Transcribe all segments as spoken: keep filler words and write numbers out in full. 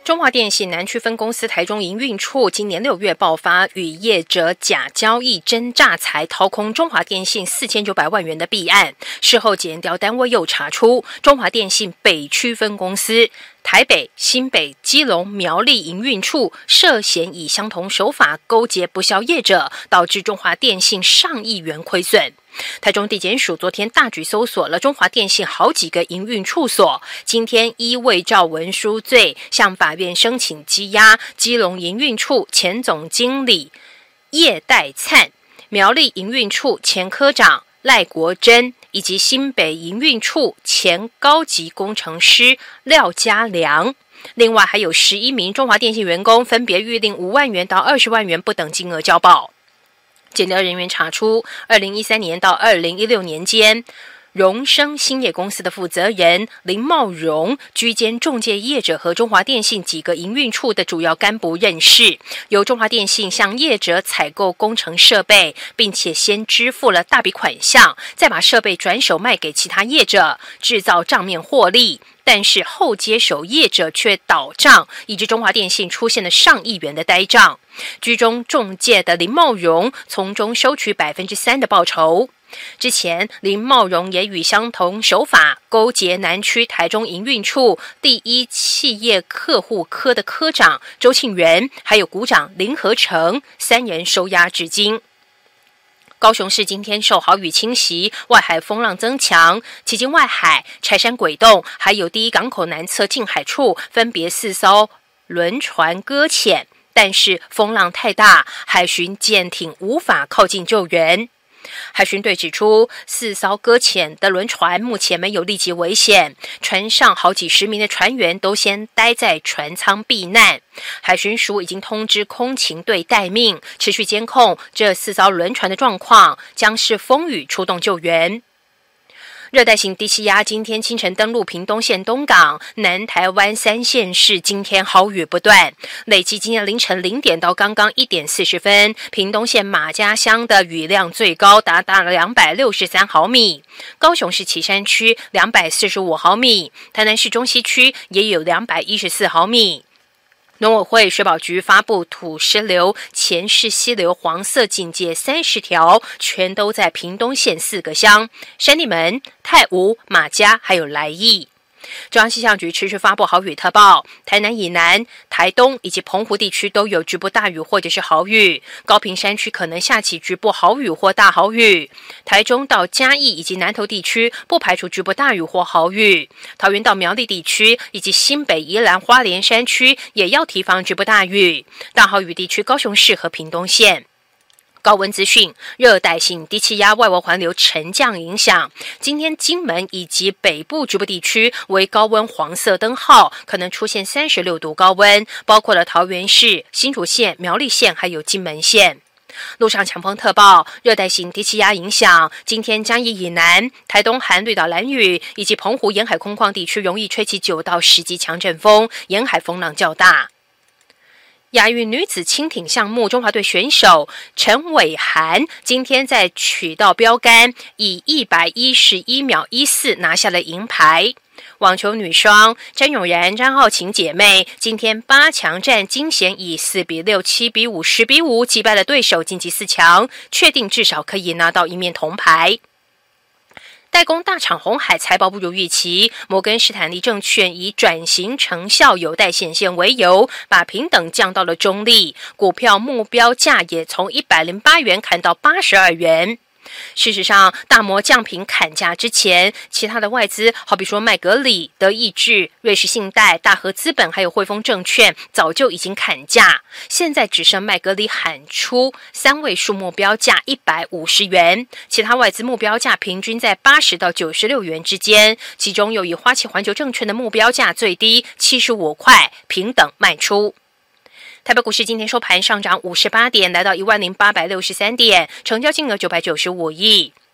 中华电信南区分公司台中营运处今年六月爆发与业者假交易、真诈财、掏空中华电信四千九百万元的弊案。事后检调单位又查出，中华电信北区分公司台北、新北、基隆、苗栗营运处涉嫌以相同手法勾结不肖业者，导致中华电信上亿元亏损。台中地检署昨天大举搜索了中华电信好几个营运处所，今天依伪造文书罪向法院申请羁押基隆营运处前总经理叶代灿、苗栗营运处前科长赖国珍以及新北营运处前高级工程师廖家良。另外还有十一名中华电信员工分别预定五万元到二十万元不等金额交保。检调人员查出，二零一三年到二零一六年间，荣升兴业公司的负责人林茂荣居兼仲介业者和中华电信几个营运处的主要干部人士，由中华电信向业者采购工程设备，并且先支付了大笔款项，再把设备转手卖给其他业者，制造账面获利。但是后接手业者却倒账，以致中华电信出现了上亿元的呆账。居中仲介的林茂荣从中收取百分之三的报酬。之前，林茂荣也与相同手法勾结南区台中营运处第一企业客户科的科长周庆元，还有股长林和成三人收押至今。高雄市今天受豪雨侵袭，外海风浪增强，迄今外海、柴山鬼洞还有第一港口南侧近海处分别四艘轮船搁浅，但是风浪太大，海巡舰艇无法靠近救援。海巡队指出，四艘搁浅的轮船目前没有立即危险，船上好几十名的船员都先待在船舱避难。海巡署已经通知空勤队待命，持续监控这四艘轮船的状况，将视风雨出动救援。热带性低气压今天清晨登陆屏东县东港，南台湾三县市今天豪雨不断，累计今天凌晨零点到刚刚一点四十分，屏东县马家乡的雨量最高达到了两百六十三毫米，高雄市旗山区两百四十五毫米，台南市中西区也有两百一十四毫米。农委会水保局发布土石流、前世溪流黄色警戒三十条，全都在屏东县四个乡：山地门、太武、马家还有来义。中央气象局持续发布豪雨特报，台南以南、台东以及澎湖地区都有局部大雨或者是豪雨，高屏山区可能下起局部豪雨或大豪雨，台中到嘉义以及南投地区不排除局部大雨或豪雨，桃园到苗栗地区以及新北、宜兰、花莲山区也要提防局部大雨，大豪雨地区高雄市和屏东县。高温资讯，热带性低气压外围环流沉降影响，今天金门以及北部局部地区为高温黄色灯号，可能出现三十六度高温，包括了桃园市、新竹县、苗栗县还有金门县。路上强风特报，热带性低气压影响，今天嘉义以南、台东含绿岛兰屿以及澎湖沿海空旷地区容易吹起九到十级强阵风，沿海风浪较大。亚运女子轻艇项目，中华队选手陈伟涵今天在曲道标杆以一百一十一秒一四拿下了银牌。网球女双詹永然、詹皓晴姐妹今天八强战惊险以四比六、七比五、十比五击败了对手，晋级四强，确定至少可以拿到一面铜牌。代工大厂鸿海财报不如预期，摩根士坦利证券以转型成效有待显现为由，把平等降到了中立，股票目标价也从一百零八元砍到八十二元。事实上，大摩降评砍价之前，其他的外资好比说麦格里、德意志、瑞士信贷、大和资本还有汇丰证券早就已经砍价，现在只剩麦格里喊出三位数目标价一百五十元，其他外资目标价平均在八十到九十六元之间，其中又以花旗环球证券的目标价最低七十五块平等卖出。台北股市今天收盘上涨五十八点，来到一万零八百六十三点，成交金额九百九十五亿。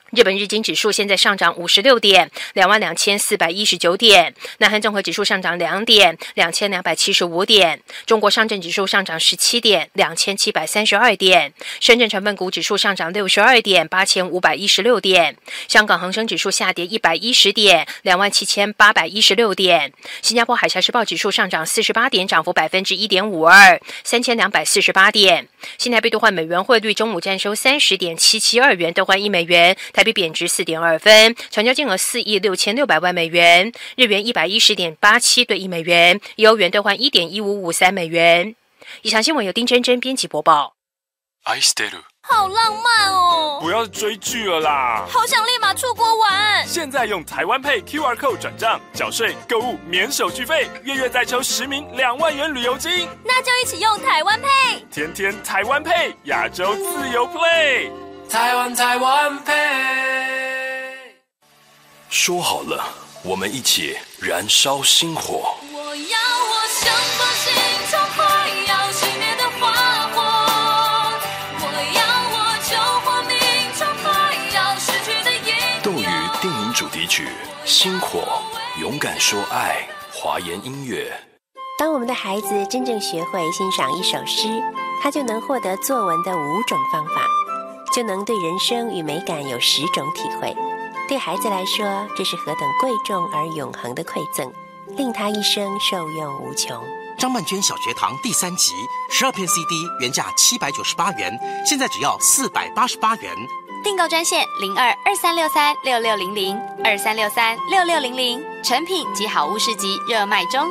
日本日经指数现在上涨五十六点，两万两千四百一十九点。南韩综合指数上涨两点，两千两百七十五点。中国上证指数上涨十七点，两千七百三十二点。深圳成分股指数上涨六十二点，八千五百一十六点。香港恒生指数下跌一百一十点，两万七千八百一十六点。新加坡海峡时报指数上涨四十八点，涨幅百分之一点五二，三千两百四十八点。新台币兑换美元汇率中午站收三十点七七二元，兑换一美元。台币贬值四点二分，成交金额四亿六千六百万美元，日元一百一十点八七兑一美元，以欧元兑换一点一五五三美元。以上新闻由丁真真编辑播报。 愛してる好浪漫哦！ 不要追剧了啦， 好想立马出国玩。 现在用台湾Pay Q R Code 转账、缴税、购物免手续费，月月再抽十名两万元旅游金。 那就一起用台湾Pay， 天天台湾Pay，亚洲自由 Play。 台湾台湾配， 说好了，我们一起燃烧星火。 我要我像放心中快要熄灭的花火，我要我救活命中快要失去的英雄。 斗鱼电影主题曲《星火》，勇敢说爱，华研音乐。 当我们的孩子真正学会欣赏一首诗，他就能获得作文的五种方法，就能对人生与美感有十种体会。对孩子来说，这是何等贵重而永恒的馈赠，令他一生受用无穷。 张曼娟小学堂第三集，十二片 C D 原价七百九十八元，现在只要四百八十八元。 订购专线零二二三六三六六零零二三六三六六零零，成品及好物市集热卖中。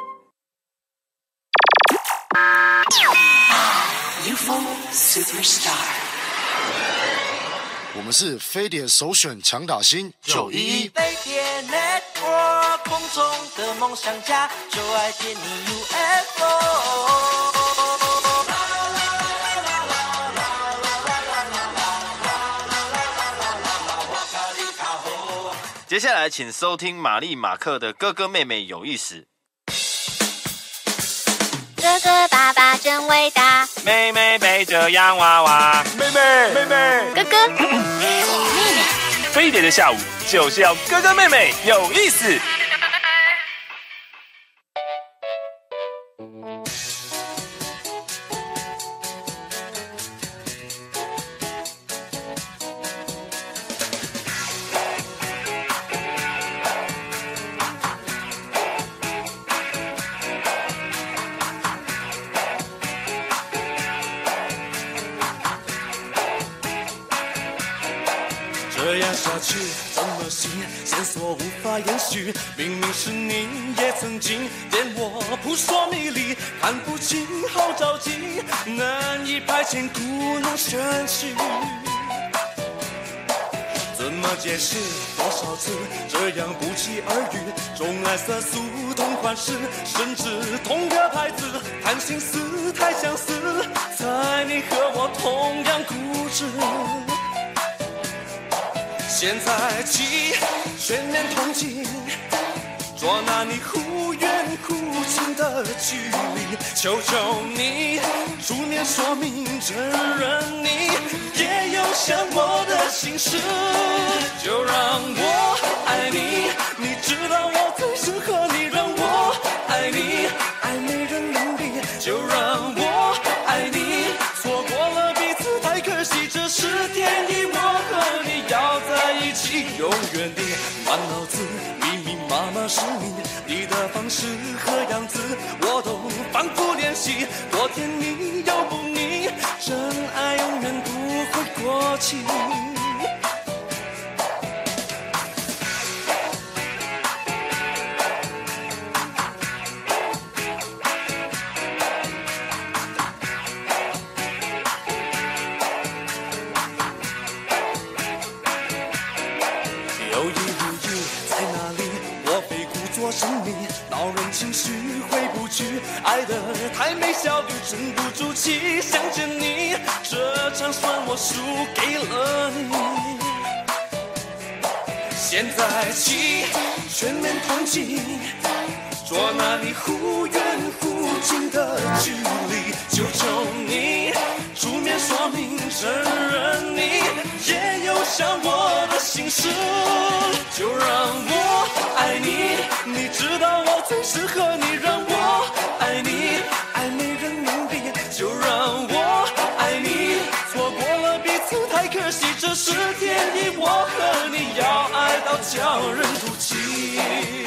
U F O Superstar， 我们是飞碟首选强打星九一一。 飞碟 Network， 空中的梦想家，就爱点你 U F O。 接下来，请收听玛丽马克的哥哥妹妹有意思。 哥哥爸爸真伟大， 妹妹背着洋娃娃， 妹妹妹妹， 哥哥妹妹，飞碟的下午就是要哥哥妹妹有意思。 这样下去怎么行？线索无法延续，明明是你也曾经对我扑朔迷离，看不清好着急，难以排遣故弄玄虚。怎么解释？多少次这样不期而遇，钟爱色素同款式，甚至同个牌子，谈心思太相似，猜你和我同样固执。现在起全面同情，捉拿你忽远忽近的距离，求求你出面说明，承认你也有想我的心事，就让我爱你，你知道我最适合你，让我爱你，爱没人能比，就让我爱你，错过了彼此太可惜，这是天意，我和你要在一起，永远的满脑子密密麻麻是你，你的方式和样子我都反复练习，多甜蜜又不腻，真爱永远不会过期。有意无意在哪里？我被故作神秘，恼人情绪回不去，爱得太美，小雨沉不住气，想见你，这场算我输给了你。现在起全面同情，捉拿你忽远忽近的距离，求求你出面说明，承认你也有想我的心事，就让我爱你，你知道我最适合你，让我爱你，爱没人能比，就让我爱你，错过了彼此太可惜，这是天意，我和你要爱到叫人妒忌。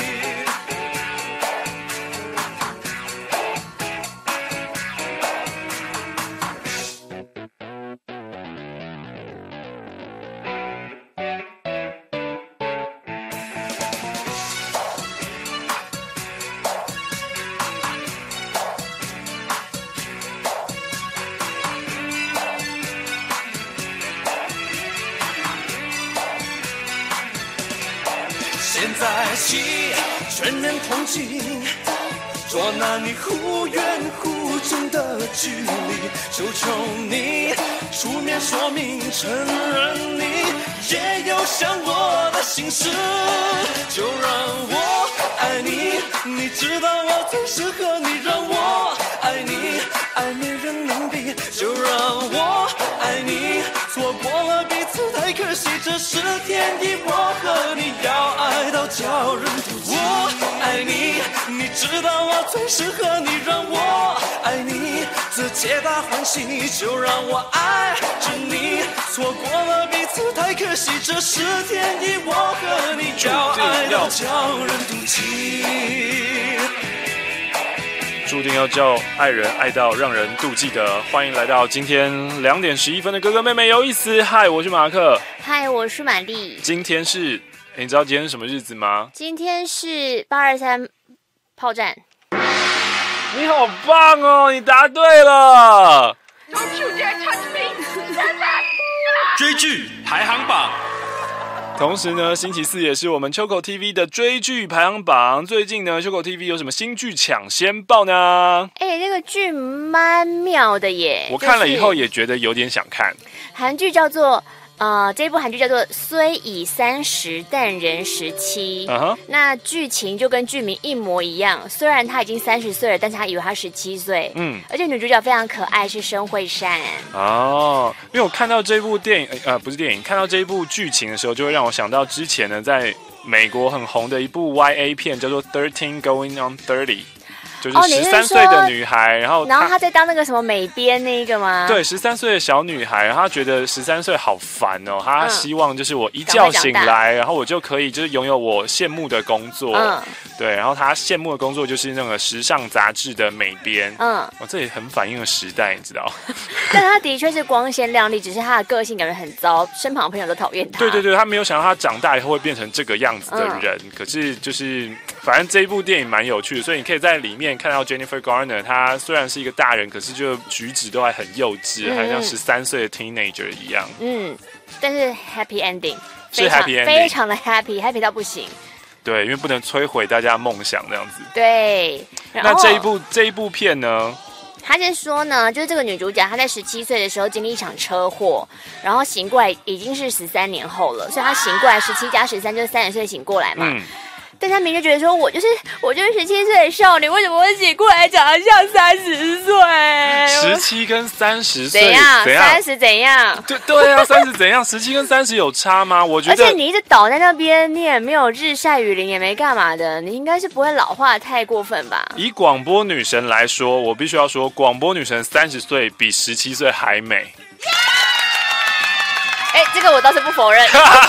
现在起全面同情，捉拿你忽远忽近的距离，求求你出面说明，承认你也有想我的心事，就让我爱你，你知道我最适合你，让我爱你，爱没人能比，就让我爱你，错过了彼此太可惜，这是天意，我和你要爱到叫人妒忌。我爱你，你知道我最适合你，让我爱你，这皆大欢喜，就让我爱着你，错过了彼此太可惜，这是天意，我和你要爱到叫人妒忌。 注定要叫爱人爱到让人妒忌的。欢迎来到今天两点十一分的哥哥妹妹有意思。嗨，我是马克。 嗨，我是玛丽。 今天是，你知道今天是什么日子吗？ 今天是八二三炮战。 你好棒哦，你答对了。 追剧排行榜。 同时呢，星期四也是我们秋口 T V 的追剧排行榜。最近呢，秋口 T V 有什么新剧抢先报呢？ 哎、欸，这个剧蛮妙的耶！ 我看了以后也觉得有点想看。 韩剧叫做呃，这部韩剧叫做《虽已三十，但仍十七》。 Uh-huh. 那剧情就跟剧名一模一样，虽然他已经三十岁了，但是他以为他十七岁。嗯，而且女主角非常可爱，是申惠善。 哦，因为我看到这部电影，呃，不是电影，看到这一部剧情的时候，就会让我想到之前呢，在美国很红的一部 Y A 片，叫做《Thirteen Going on Thirty》。就是十三岁的女孩， 哦、 然后然后她在当那个什么美编那个吗？ 对，十三岁的小女孩，然后她觉得十三岁好烦哦，她希望就是我一觉醒来，然后我就可以就是拥有我羡慕的工作，嗯，对，然后她羡慕的工作就是那个时尚杂志的美编，嗯，哦，这也很反映了时代，你知道？ 但她的确是光鲜亮丽，只是她的个性感觉很糟，身旁的朋友都讨厌她。 对对对，她没有想到她长大以后会变成这个样子的人，嗯、可是就是反正这一部电影蛮有趣的，所以你可以在里面看到 Jennifer Garner， 她虽然是一个大人，可是就举止都还很幼稚，嗯、还像十三岁的 teenager 一样。嗯， 但是 happy ending， 是 happy ending， 非常的 happy，happy 到不行。 对，因为不能摧毁大家的梦想这样子。 对， 那这一部这一部片呢？ 他是说呢，就是这个女主角，她在十七岁的时候经历一场车祸，然后醒过来已经是十三年后了，所以她醒过来十七加十三就是三十岁醒过来嘛。嗯，但他明明就觉得说，我就是我就是十七岁的少女，为什么会醒过来长得像三十岁？ 十七跟三十岁怎样？三十怎样？ 对对啊，三十怎样？十七跟三十有差吗？我觉得， 而且你一直倒在那边，你也没有日晒雨淋，也没干嘛的，你应该是不会老化太过分吧？ 以广播女神来说，我必须要说，广播女神三十岁比十七岁还美。 哎，这个我倒是不否认。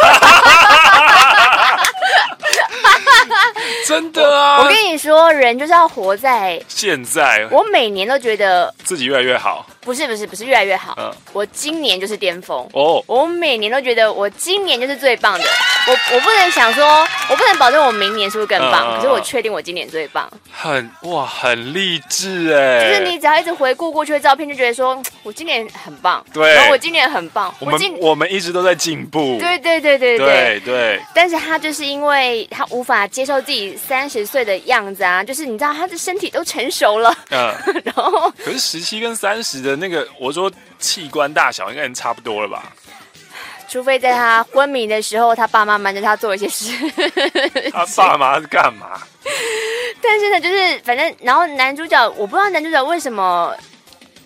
真的啊！ 我, 我跟你说，人就是要活在现在。 我每年都觉得自己越来越好。 不是不是不是越来越好。嗯，我今年就是巅峰哦。我每年都觉得我今年就是最棒的。我我不能想说，我不能保证我明年是不是更棒，嗯、可是我确定我今年最棒。 很哇，很励志哎！ 就是你只要一直回顾过去的照片，就觉得说我今年很棒。 对， 然后我今年很棒。 我们我, 我们一直都在进步。 对对对对对对, 对。 但是他就是因为他无法接受自己三十岁的样子啊，就是你知道他的身体都成熟了。嗯。然后， 可是十七跟三十的那个，我说器官大小应该差不多了吧？ 除非在他昏迷的时候，他爸妈瞒着他做一些事。 他爸妈是干嘛？ 但是呢，就是反正，然后男主角，我不知道男主角为什么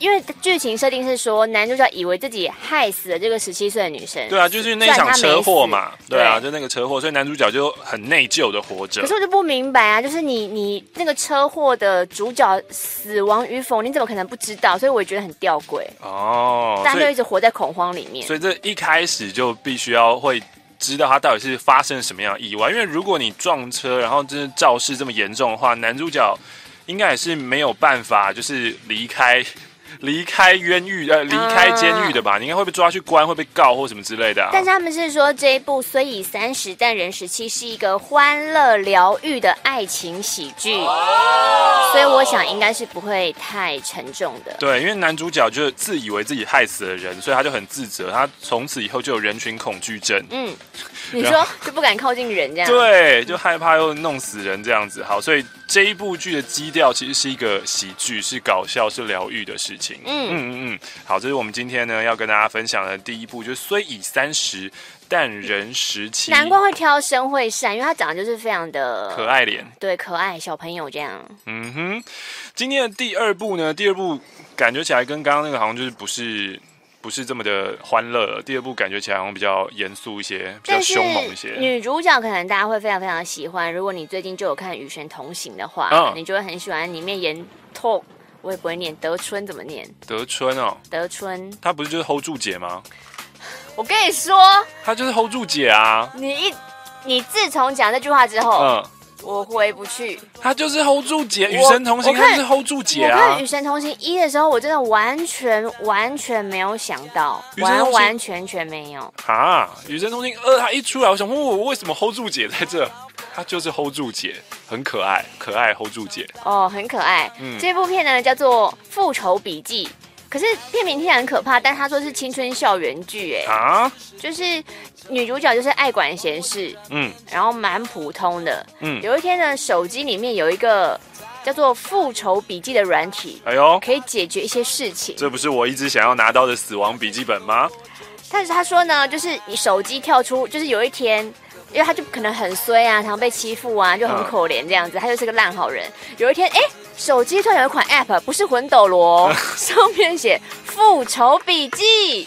因为剧情设定是说，男主角以为自己害死了这个十七岁的女生。 对啊，就是那场车祸嘛。对啊，就那个车祸，所以男主角就很内疚的活着。 可是我就不明白啊，就是你你那个车祸的主角死亡与否，你怎么可能不知道？所以我也觉得很吊诡。哦，大家就一直活在恐慌里面。 所以这一开始就必须要会知道他到底是发生什么样的意外，因为如果你撞车，然后真的肇事这么严重的话，男主角应该也是没有办法，就是离开。离开冤狱呃，离开监狱的吧？你应该会被抓去关，会被告或什么之类的、啊。 但是他们是说这一部虽已三十，但人十七是一个欢乐疗愈的爱情喜剧，哦、所以我想应该是不会太沉重的。 对，因为男主角就自以为自己害死了人，所以他就很自责，他从此以后就有人群恐惧症。嗯， 你说就不敢靠近人这样？ 对，就害怕又弄死人这样子。好，所以这一部剧的基调其实是一个喜剧，是搞笑，是疗愈的事情。嗯嗯嗯嗯，好，这是我们今天呢要跟大家分享的第一部，就是虽已三十，但人十七。 难怪会挑申惠善，因为他长得就是非常的可爱脸， 对，可爱小朋友这样。 嗯哼，今天的第二部呢，第二部感觉起来跟刚刚那个好像就是不是不是这么的欢乐了。第二部感觉起来好像比较严肃一些，比较凶猛一些。 女主角可能大家会非常非常喜欢，如果你最近就有看《与神同行》的话，嗯、你就会很喜欢里面演透。我也不会念德春，怎么念？ 德春哦， 德春， 他不是就是 hold 住姐吗？ 我跟你说， 他就是 hold 住姐啊！ 你一你自从讲这句话之后，嗯，我回不去。 他就是 hold 住姐，与神同行，他就是 hold 住姐啊！ 我看与神同行一的时候，我真的完全完全没有想到，完完全全没有啊！与神同行二，他一出来，我想，哦，为什么 hold 住姐在这？她就是 hold 住姐，很可爱，可爱 hold 住姐哦，很可爱。嗯，这部片呢叫做《复仇笔记》，可是片名听起来很可怕，但他说是青春校园剧，哎啊，就是女主角就是爱管闲事，嗯，然后蛮普通的，嗯，有一天呢，手机里面有一个叫做《复仇笔记》的软体，哎呦，可以解决一些事情。 这不是我一直想要拿到的死亡笔记本吗？ 但是他说呢，就是你手机跳出，就是有一天。因为他就可能很衰啊，常被欺负啊，就很可怜这样子。他就是个烂好人。有一天，哎，手机突然有一款 App， 不是魂斗罗，上面写《复仇笔记》。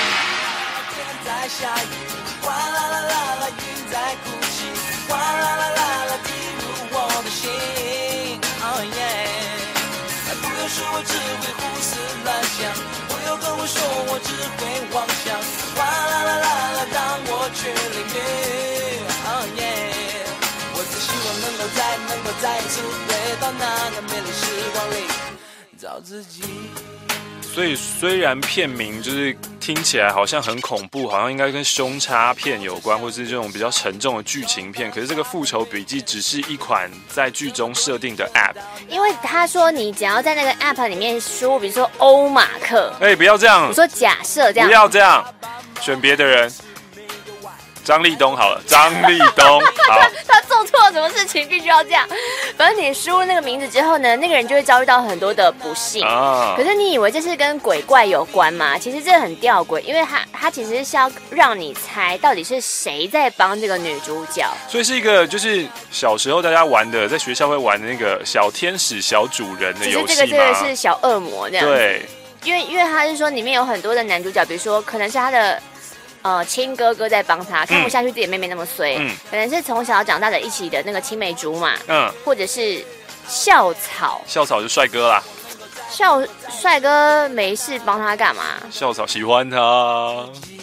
能够再次回到那个美丽时光里找自己。所以虽然片名就是听起来好像很恐怖，好像应该跟凶杀片有关，或是这种比较沉重的剧情片，可是这个《复仇笔记》只是一款在剧中设定的 App。 因为他说你只要在那个 App 里面输入，比如说欧马克， 哎、欸，不要这样。 我说假设这样， 不要这样，选别的人。张立东好了，张立东好。 他做错了什么事情必须要这样？反正你输入那个名字之后呢，那个人就会遭遇到很多的不幸。啊、可是你以为这是跟鬼怪有关吗？其实这很吊诡，因为他他其实是要让你猜到底是谁在帮这个女主角。 所以是一个就是小时候大家玩的，在学校会玩的那个小天使、小主人的游戏吗？ 其实这个这个是小恶魔这样。 对， 因为因为他是说里面有很多的男主角，比如说可能是他的。呃，亲哥哥在帮他，看不下去自己妹妹那么衰，嗯、可能是从小长大的一起的那个青梅竹马，嗯，或者是校草， 校草就帅哥啦， 校帅哥没事帮他干嘛？ 校草喜欢他，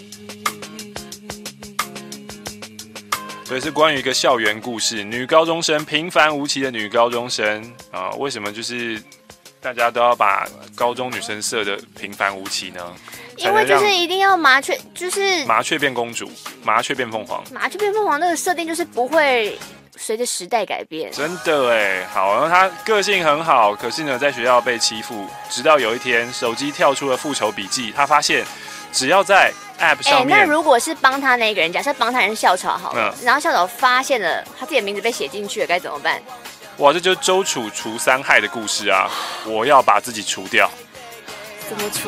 所以是关于一个校园故事，女高中生平凡无奇的女高中生啊、呃，为什么就是大家都要把高中女生设的平凡无奇呢？ 因为就是一定要麻雀，就是麻雀变公主，麻雀变凤凰， 麻雀变凤凰那个设定就是不会随着时代改变。 真的哎，好，然后她个性很好，可是呢，在学校被欺负，直到有一天手机跳出了复仇笔记，她发现只要在 App 上面， 那如果是帮他那个人，假设帮他人是校草好了，嗯、然后校草发现了他自己的名字被写进去了，该怎么办？ 哇，这就是周楚除三害的故事啊！我要把自己除掉。 怎么除？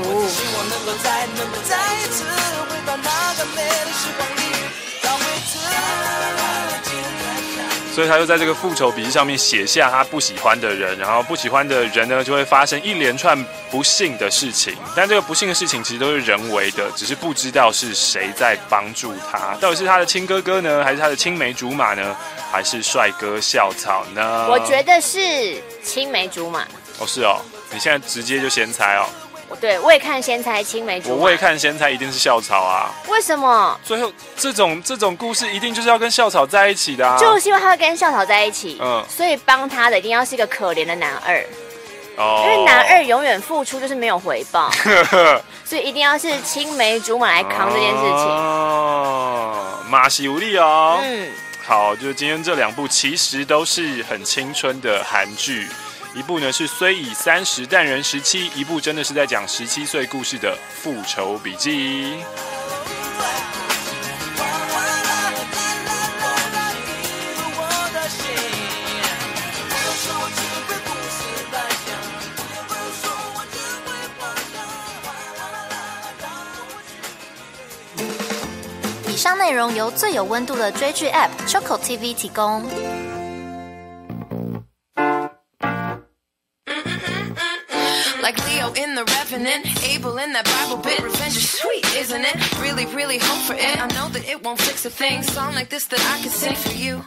所以他就在这个复仇笔记上面写下他不喜欢的人，然后不喜欢的人呢就会发生一连串不幸的事情，但这个不幸的事情其实都是人为的，只是不知道是谁在帮助他，到底是他的亲哥哥呢，还是他的青梅竹马呢，还是帅哥校草呢？ 我觉得是青梅竹马。 哦，是哦，你现在直接就先猜哦。 对，未看先猜青梅竹马。 我未看先猜一定是校草啊。 为什么？ 最后这种这种故事一定就是要跟校草在一起的啊。 就是因为他会跟校草在一起， 嗯， 所以帮他的一定要是一个可怜的男二。 哦。 因为男二永远付出就是没有回报，所以一定要是青梅竹马来扛这件事情。 哦，马西无力哦。 嗯。 好，就是今天这两部其实都是很青春的韩剧。一部呢是虽已三十但仍十七，一部真的是在讲十七岁故事的《复仇笔记》。 以上内容由最有温度的追剧 App Choco T V 提供。 Like Leo in The Revenant, Abel in that Bible bit. Revenge is sweet, isn't it? Really, really hope for it. I know that it won't fix a thing. Song like this that I could sing for you.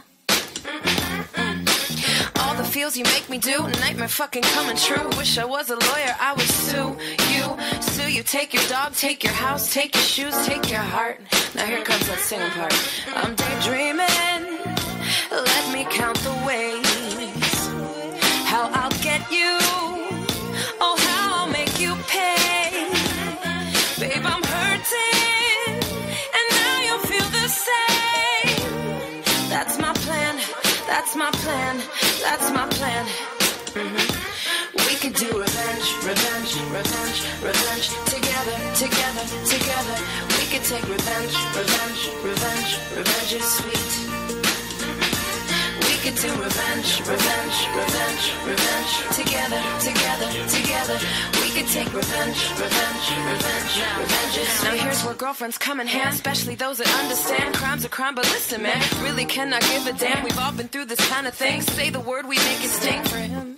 All the feels you make me do, nightmare fucking coming true. Wish I was a lawyer, I would sue you. Sue you, take your dog, take your house, take your shoes, take your heart. Now here comes that singing part. I'm daydreaming, let me count the ways. How I'll get you.Oh, how I'll make you pay. Babe, I'm hurting, and now you'll feel the same. That's my plan, that's my plan, that's my plan. Mm-hmm. We could do revenge, revenge, revenge, revenge. Together, together, together. We could take revenge, revenge, revenge, revenge is sweet.We could do revenge, revenge, revenge, revenge. Together, together, together. We could take revenge, revenge, revenge, revenge. Now here's where girlfriends come in hand, especially those that understand. Crime's a crime, but listen, man, really cannot give a damn. We've all been through this kind of thing. Say the word, we make it sting for him.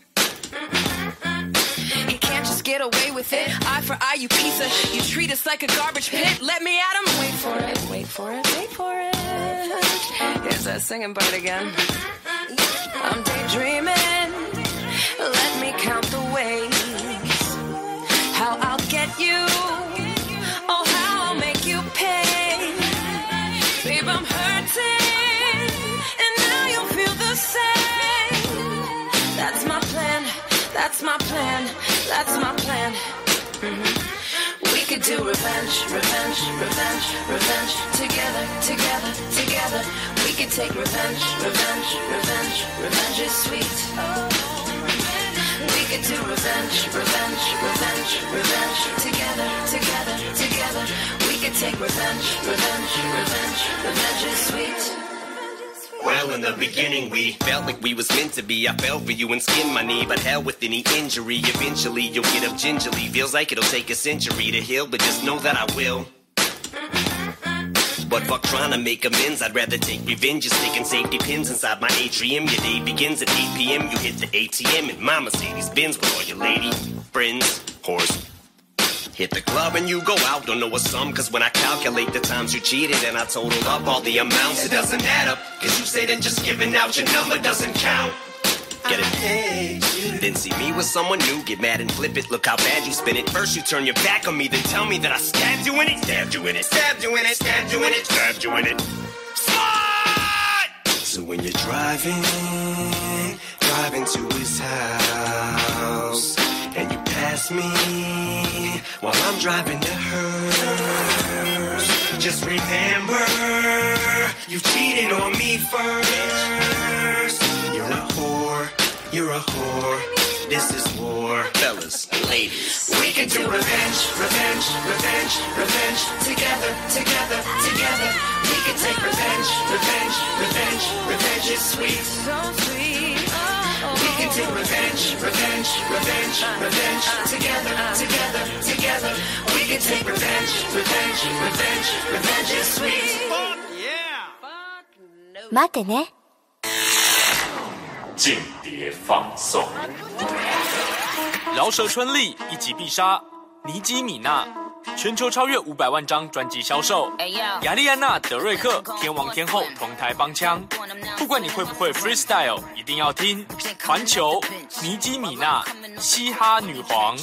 He can't just get away with it. Eye for eye, you piece of. You treat us like a garbage pit. Let me at him. Wait for it, wait for it, wait for it. Here's that singing part again.I'm daydreaming, let me count the ways. How I'll get you, oh how I'll make you pay. Babe, I'm hurting, and now you'll feel the same. That's my plan, that's my plan, that's my plan. Mm-hmm.We could do revenge, revenge, revenge, revenge. Together, together, together. We could take revenge, revenge, revenge, revenge is sweet. We could do revenge, revenge, revenge, revenge. Together, together, together. We could take revenge, revenge, revenge, revenge is sweet.Well, in the beginning we felt like we was meant to be. I fell for you and skinned my knee, but hell with any injury. Eventually you'll get up gingerly. Feels like it'll take a century to heal, but just know that I will. But fuck trying to make amends, I'd rather take revenge. Just sticking safety pins inside my atrium. Your day begins at eight p.m. You hit the A T M in my Mercedes-Benz with all your lady friends, horse.Hit the club and you go out, don't know a sum. Cause when I calculate the times you cheated and I total up all the amounts, it doesn't add up. Cause you say that just giving out your number doesn't count. Get it? Then see me with someone new, get mad and flip it. Look how bad you spin it. First you turn your back on me, then tell me that I stabbed you in it. Stabbed you in it, stabbed you in it, stabbed you in it, stabbed you in it. Slide! So when you're driving, driving to his house.And you pass me while I'm driving to hers. Just remember, you cheated on me first. You're a whore, you're a whore. This is war, fellas, ladies. We can do revenge, revenge, revenge, revenge. Together, together, together. We can take revenge, revenge, revenge, revenge is sweet. So sweet.We can do revenge, revenge, revenge, revenge. Together, together, together. We can take revenge, revenge, revenge, revenge is sweet. Fuck yeah! 待ってね。 间谍放送。 饶舌春丽一击必杀，尼基米娜全球超越五百万张专辑销售。亚丽安娜·德瑞克天王天后同台帮腔，不管你会不会 freestyle， 一定要听环球尼基米娜嘻哈女皇。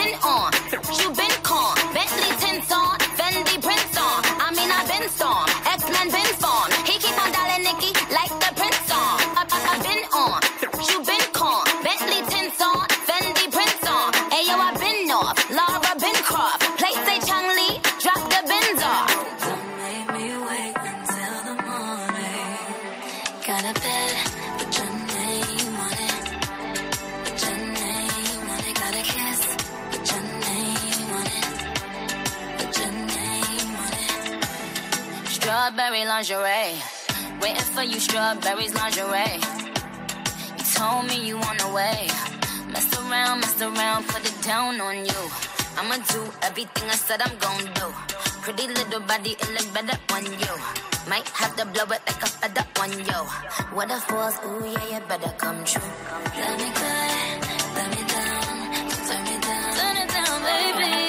Strawberry lingerie, waiting for you, strawberries lingerie. You told me you want away, mess around, mess around, put it down on you. I'ma do everything I said I'm gon' do. Pretty little body, it look better on you. Might have to blow it like a feather on you. What a force, ooh yeah, you better come true. Let me good, let me down, turn me down, turn it down, baby.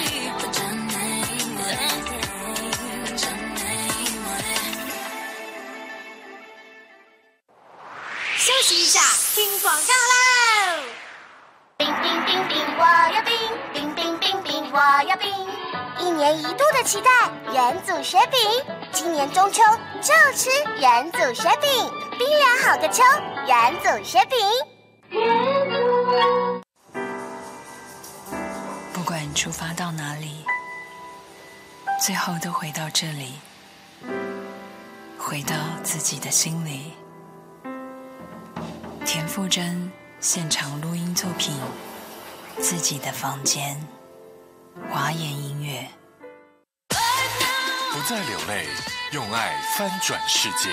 休息一下，听广告喽！冰冰冰冰，我要冰冰冰冰冰，我要冰。一年一度的期待，元祖雪饼，今年中秋就吃元祖雪饼，冰凉好个秋，元祖雪饼。 不管出发到哪里，最后都回到这里，回到自己的心里。田馥甄现场录音作品《自己的房间》，华研音乐。 不再流泪，用爱翻转世界，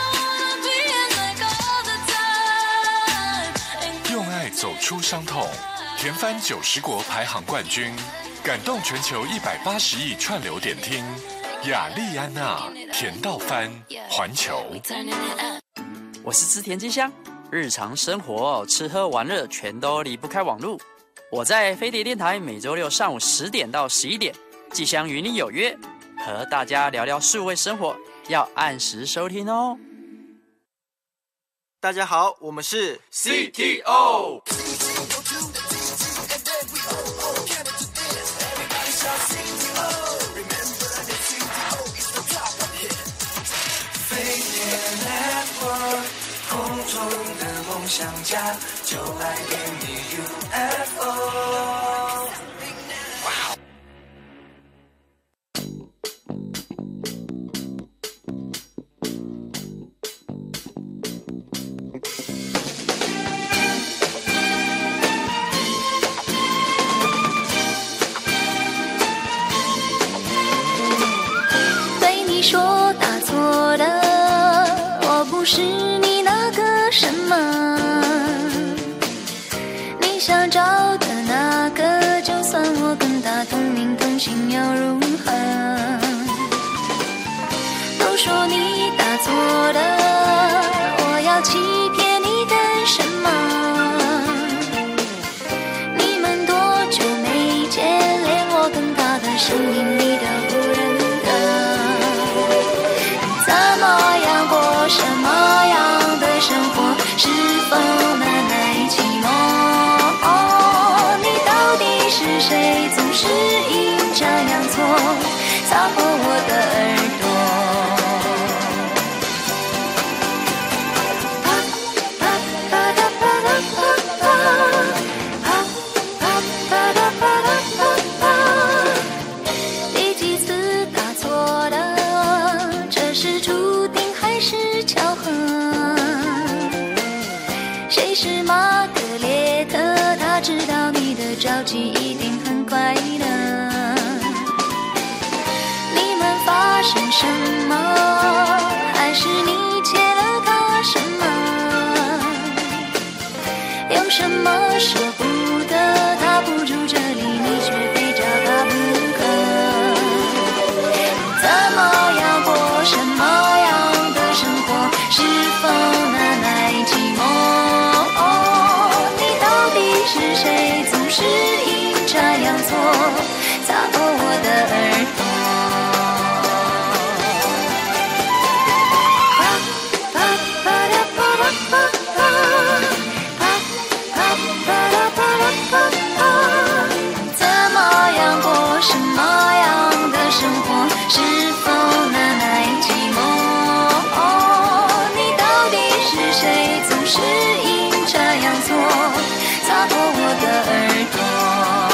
用爱走出伤痛。甜翻九十国排行冠军，感动全球一百八十亿串流点听。雅丽安娜甜到翻，环球。 我是织田金香。日常生活吃喝玩乐全都离不开网络。我在飞碟电台每周六上午十点到十一点，即将与你有约，和大家聊聊数位生活，要按时收听哦。 大家好，我们是 C T O。 空中的梦想家，就来给你 U F O。 对你说打错了，我不是你那个什么，你想找的那个，就算我跟他同名同姓又如何？都说你打错了，我要欺骗你干什么？你们多久没见，连我跟他的声音你都不认得，怎么样过什么样的生活？是否难耐寂寞？哦，你到底是谁？总是阴差阳错，擦破我的耳朵。第几次打错了？这是注定还是巧合？谁是玛格列特？他知道你的着急一定很快乐。你们发生什么？还是你欠了他什么？有什么舍不得？他不住这里，你却非找他不可。怎么样过什么样的生活？是否难耐寂寞？ 擦破我的耳朵。怎么样过什么样的生活？是否难耐寂寞？你到底是谁？总是阴差阳错，擦破我的耳朵。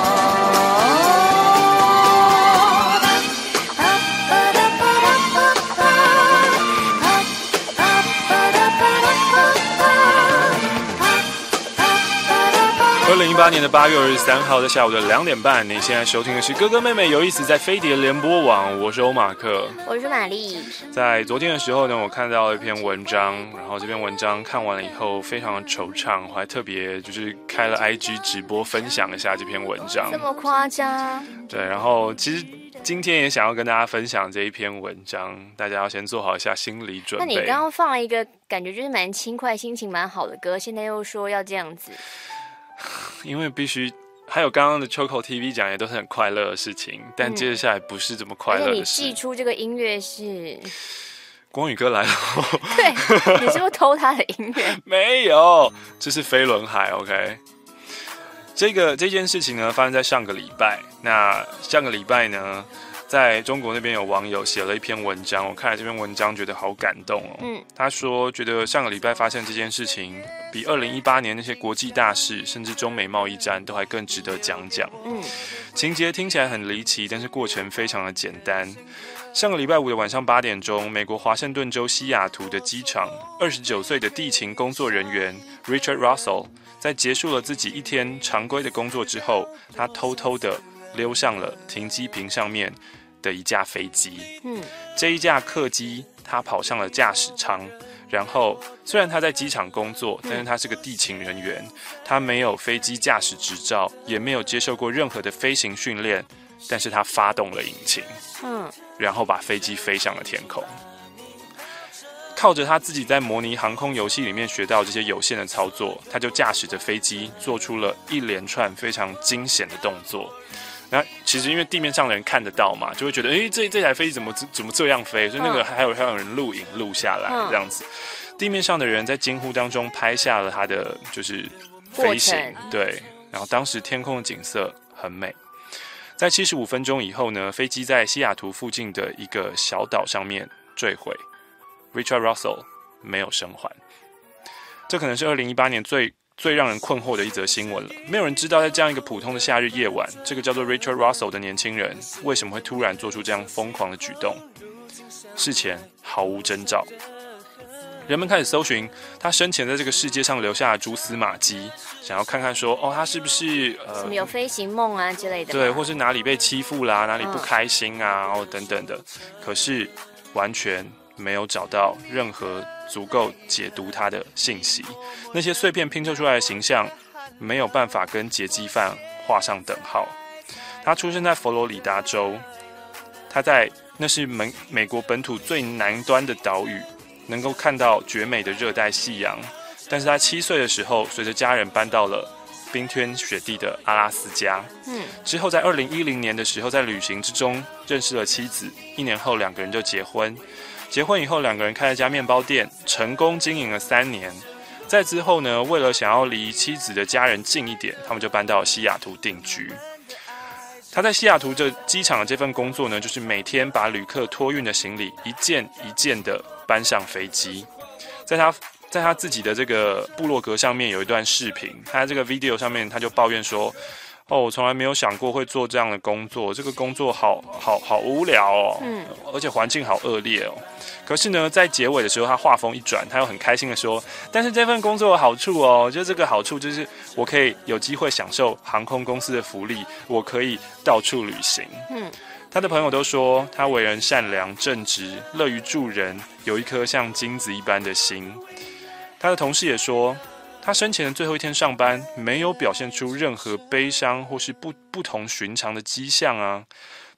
二零一八年的八月二十三号，在下午的两点半，你现在收听的是哥哥妹妹有意思在飞碟联播网，我是欧马克， 我是玛丽。 在昨天的时候呢，我看到一篇文章，然后这篇文章看完了以后非常的惆怅，我还特别就是开了 I G 直播分享一下这篇文章。 这么夸张？ 对，然后其实今天也想要跟大家分享这一篇文章，大家要先做好一下心理准备。 那你刚刚放了一个感觉就是蛮轻快、心情蛮好的歌，现在又说要这样子。 因为必须，还有刚刚的 Choco T V 讲也都是很快乐的事情，但接下来不是这么快乐的事。而且你寄出这个音乐是光宇哥来了， 对，你是不是偷他的音乐？ 没有，这是飞轮海 ，OK。这个这件事情呢，发生在上个礼拜。那上个礼拜呢，在中国那边有网友写了一篇文章，我看了这篇文章觉得好感动哦。嗯，他说觉得上个礼拜发生这件事情，比二零一八年那些国际大事，甚至中美贸易战都还更值得讲讲。嗯，情节听起来很离奇，但是过程非常的简单。上个礼拜五的晚上八点钟，美国华盛顿州西雅图的机场，二十九岁的地勤工作人员 Richard Russell 在结束了自己一天常规的工作之后，他偷偷的溜上了停机坪上面的一架飞机。嗯，这一架客机，他跑上了驾驶舱，然后虽然他在机场工作，但是他是个地勤人员，他没有飞机驾驶执照，也没有接受过任何的飞行训练，但是他发动了引擎，嗯，然后把飞机飞上了天空。靠着他自己在模拟航空游戏里面学到这些有限的操作，他就驾驶着飞机做出了一连串非常惊险的动作。那其实因为地面上的人看得到嘛，就会觉得，哎，这这台飞机怎么怎么这样飞？所以那个还有还有人录影录下来，这样子。地面上的人在惊呼当中拍下了他的就是飞行，对。然后当时天空的景色很美。在七十五分钟以后呢，飞机在西雅图附近的一个小岛上面坠毁。Richard Russell 没有生还，这可能是二零一八年最最让人困惑的一则新闻了。没有人知道，在这样一个普通的夏日夜晚，这个叫做 Richard Russell 的年轻人为什么会突然做出这样疯狂的举动。事前毫无征兆，人们开始搜寻他生前在这个世界上留下的蛛丝马迹，想要看看说，哦，他是不是呃什么有飞行梦啊之类的， 对，或是哪里被欺负啦，哪里不开心啊，然后等等的。可是完全没有找到任何足够解读他的信息，那些碎片拼凑出来的形象没有办法跟劫机犯画上等号。他出生在佛罗里达州，他在那是美美国本土最南端的岛屿，能够看到绝美的热带夕阳。但是他七岁的时候，随着家人搬到了冰天雪地的阿拉斯加。嗯，之后在二零一零年的时候，在旅行之中认识了妻子，一年后两个人就结婚。结婚以后，两个人开了家面包店，成功经营了三年。在之后呢，为了想要离妻子的家人近一点，他们就搬到西雅图定居。他在西雅图这机场的这份工作呢，就是每天把旅客托运的行李一件一件的搬上飞机。在他在他自己的这个部落格上面有一段视频，他在这个 video 上面他就抱怨说，哦，我从来没有想过会做这样的工作，这个工作好好好无聊哦，嗯，而且环境好恶劣哦。可是呢，在结尾的时候，他话锋一转，他又很开心的说，但是这份工作有好处哦，就这个好处就是我可以有机会享受航空公司的福利，我可以到处旅行。嗯，他的朋友都说他为人善良正直，乐于助人，有一颗像金子一般的心。他的同事也说，他生前的最后一天上班，没有表现出任何悲伤或是不不同寻常的迹象啊。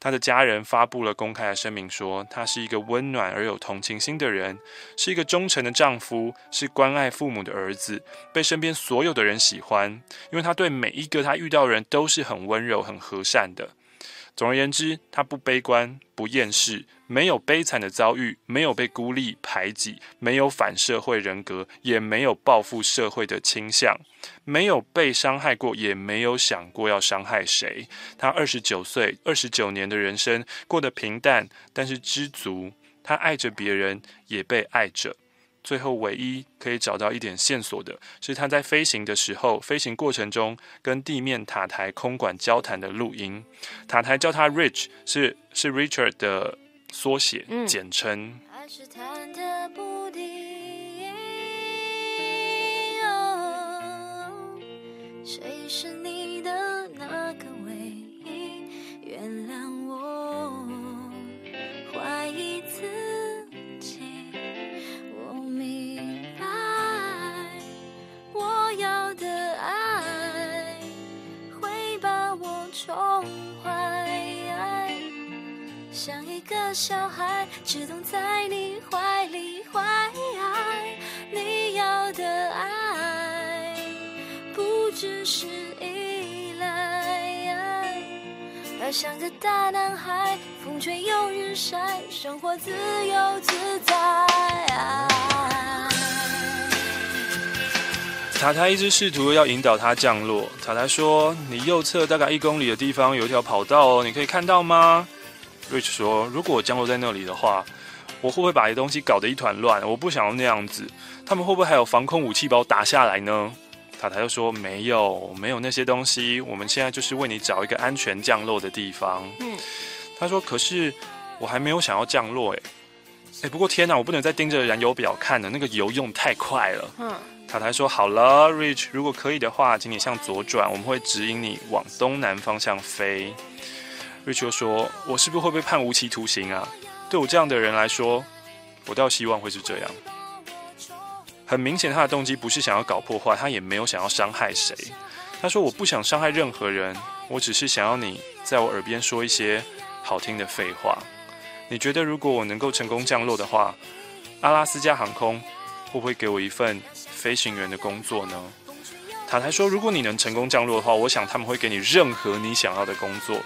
他的家人发布了公开的声明说，他是一个温暖而有同情心的人，是一个忠诚的丈夫，是关爱父母的儿子，被身边所有的人喜欢，因为他对每一个他遇到的人都是很温柔很和善的。总而言之，他不悲观不厌世，没有悲惨的遭遇，没有被孤立排挤，没有反社会人格，也没有报复社会的倾向，没有被伤害过，也没有想过要伤害谁。他二十九岁二十九年的人生过得平淡，但是知足。他爱着别人，也被爱着。最后唯一可以找到一点线索的是他在飞行的时候，飞行过程中跟地面塔台空管交谈的录音。塔台叫他 Rich， 是是 Richard 的缩写、嗯、简称。 还是忐忑不定、哦、谁是你的那个唯一？原谅我怀疑自己，要的爱会把我宠坏，像一个小孩只懂在你怀里怀爱。你要的爱不只是依赖，而像个大男孩，风吹又日晒，生活自由自在。 塔台一直试图要引导他降落。塔台说：“你右侧大概一公里的地方有一条跑道哦，你可以看到吗 ？”Rich 说：“如果我降落在那里的话，我会不会把东西搞得一团乱？我不想要那样子。他们会不会还有防空武器把我打下来呢？”塔台就说：“没有，没有那些东西。我们现在就是为你找一个安全降落的地方。”嗯，他说：“可是我还没有想要降落哎。哎，不过天哪，我不能再盯着燃油表看了，那个油用太快了。”嗯。塔台说：“好了 ，Rich， 如果可以的话，请你向左转，我们会指引你往东南方向飞。” Rich 又说：“我是不是会被判无期徒刑啊？对我这样的人来说，我倒希望会是这样。”很明显，他的动机不是想要搞破坏，他也没有想要伤害谁。他说：“我不想伤害任何人，我只是想要你在我耳边说一些好听的废话。你觉得如果我能够成功降落的话，阿拉斯加航空会不会给我一份飞行员的工作呢？”塔台说：“如果你能成功降落的话，我想他们会给你任何你想要的工作。”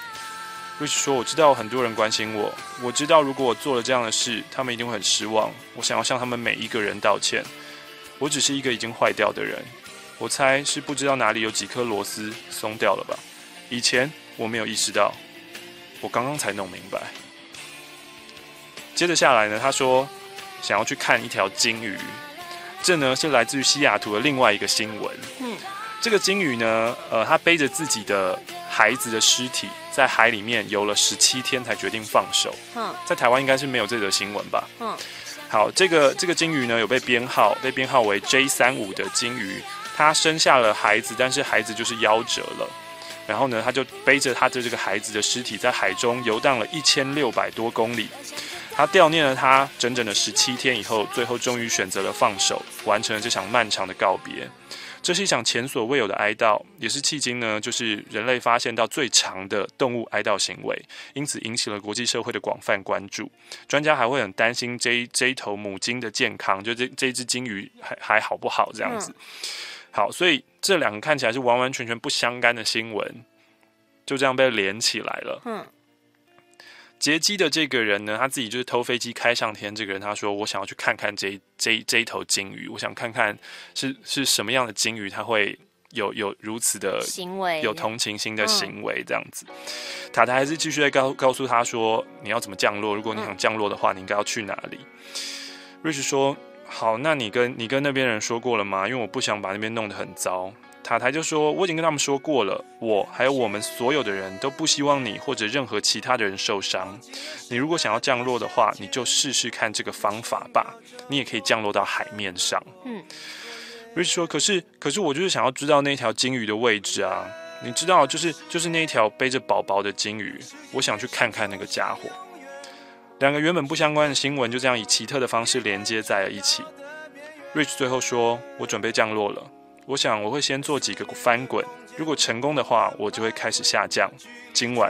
Rich 说：“我知道很多人关心我，我知道如果我做了这样的事，他们一定会很失望。我想要向他们每一个人道歉。我只是一个已经坏掉的人，我猜是不知道哪里有几颗螺丝松掉了吧。以前我没有意识到，我刚刚才弄明白。”接着下来呢，他说想要去看一条鲸鱼，这呢是来自于西雅图的另外一个新闻。嗯，这个鲸鱼呢，呃，它背着自己的孩子的尸体，在海里面游了十七天才决定放手。嗯，在台湾应该是没有这则新闻吧？嗯，好，这个这个鲸鱼呢有被编号，被编号为 J 三十五 的鲸鱼，它生下了孩子，但是孩子就是夭折了。然后呢，他就背着他的这个孩子的尸体，在海中游荡了一千六百多公里。他悼念了他整整的十七天以后，最后终于选择了放手，完成了这场漫长的告别。这是一场前所未有的哀悼，也是迄今呢，就是人类发现到最长的动物哀悼行为，因此引起了国际社会的广泛关注。专家还会很担心这这一头母鲸的健康，就这这一只鲸鱼还还好不好这样子。嗯、好，所以这两个看起来是完完全全不相干的新闻，就这样被连起来了。嗯。劫机的这个人呢，他自己就是偷飞机开上天。这个人他说：“我想要去看看这这这一头鲸鱼，我想看看是是什么样的鲸鱼，它会有有如此的行为， 有同情心的行为这样子。嗯”塔台还是继续在告告诉他说：“你要怎么降落？如果你想降落的话，你应该要去哪里？” Rich 说：“好，那你跟你跟那边人说过了吗？因为我不想把那边弄得很糟。”塔台就说：“我已经跟他们说过了，我还有我们所有的人都不希望你或者任何其他的人受伤。你如果想要降落的话，你就试试看这个方法吧。你也可以降落到海面上。”嗯 ，Rich 说：“可是，可是我就是想要知道那条鲸鱼的位置啊！你知道，就是就是那条背着宝宝的鲸鱼，我想去看看那个家伙。”两个原本不相关的新闻就这样以奇特的方式连接在了一起。Rich 最后说：“我准备降落了。我想我会先做几个翻滚，如果成功的话，我就会开始下降。今晚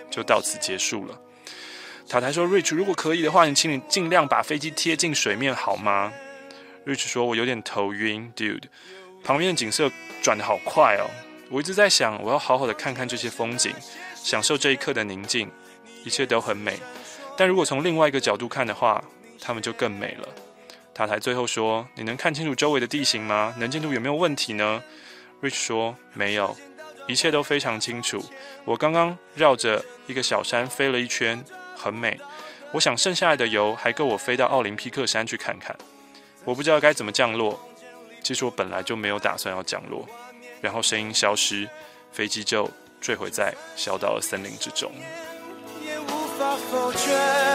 就到此结束了。塔台说 Rich 如果可以的话，你请你尽量把飞机贴近水面好吗？ Rich 说我有点头晕 Dude， 旁边的景色转得好快哦，我一直在想我要好好的看看这些风景，享受这一刻的宁静，一切都很美，但如果从另外一个角度看的话，它们就更美了。塔台最后说你能看清楚周围的地形吗？能见度有没有问题呢？ Rich 说没有，一切都非常清楚，我刚刚绕着一个小山飞了一圈，很美，我想剩下来的油还够我飞到奥林匹克山去看看。我不知道该怎么降落，其实我本来就没有打算要降落。然后声音消失，飞机就坠毁在小岛的森林之中。 也无法否决，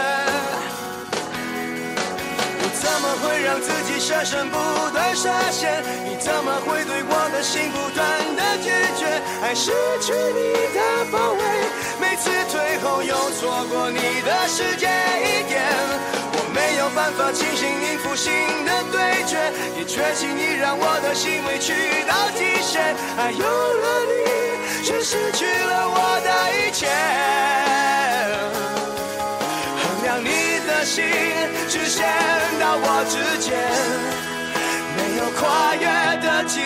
我怎么会让自己设身不断设限？你怎么会对我的心不断的拒绝？爱失去你的包围，每次退后又错过你的世界一点。没有办法清醒应付新的对决，也确信你让我的心委屈到极限。爱有了你，却失去了我的一切。衡量你的心，只限到我之间，没有跨越的机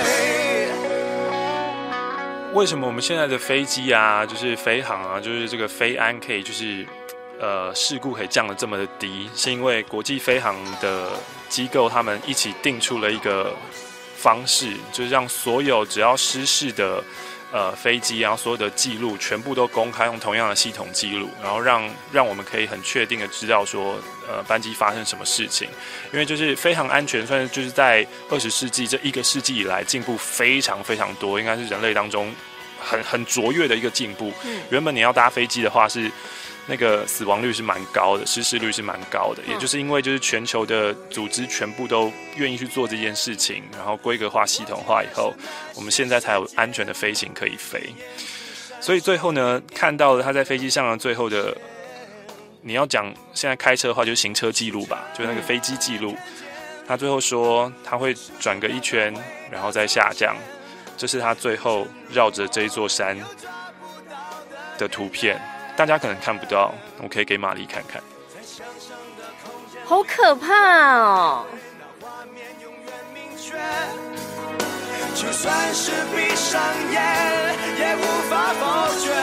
会。 为什么我们现在的飞机啊，就是飞航啊，就是这个飞安可以就是？呃，事故可以降得这么的低，是因为国际飞航的机构他们一起定出了一个方式，就是让所有只要失事的呃飞机，然后所有的记录全部都公开，用同样的系统记录，然后让让我们可以很确定的知道说，呃，班机发生什么事情。因为就是飞航安全，算是就是在二十世纪这一个世纪以来进步非常非常多，应该是人类当中很很卓越的一个进步。嗯，原本你要搭飞机的话是。那个死亡率是蛮高的，失事率是蛮高的，也就是因为就是全球的组织全部都愿意去做这件事情，然后规格化、系统化以后，我们现在才有安全的飞行可以飞。所以最后呢，看到了他在飞机上的最后的，你要讲现在开车的话，就是行车记录吧，就是那个飞机记录。他最后说他会转个一圈，然后再下降，这是他最后绕着这一座山的图片。大家可能看不到，我可以给玛丽看看。 好可怕哦！ 就算是闭上眼，也无法否决。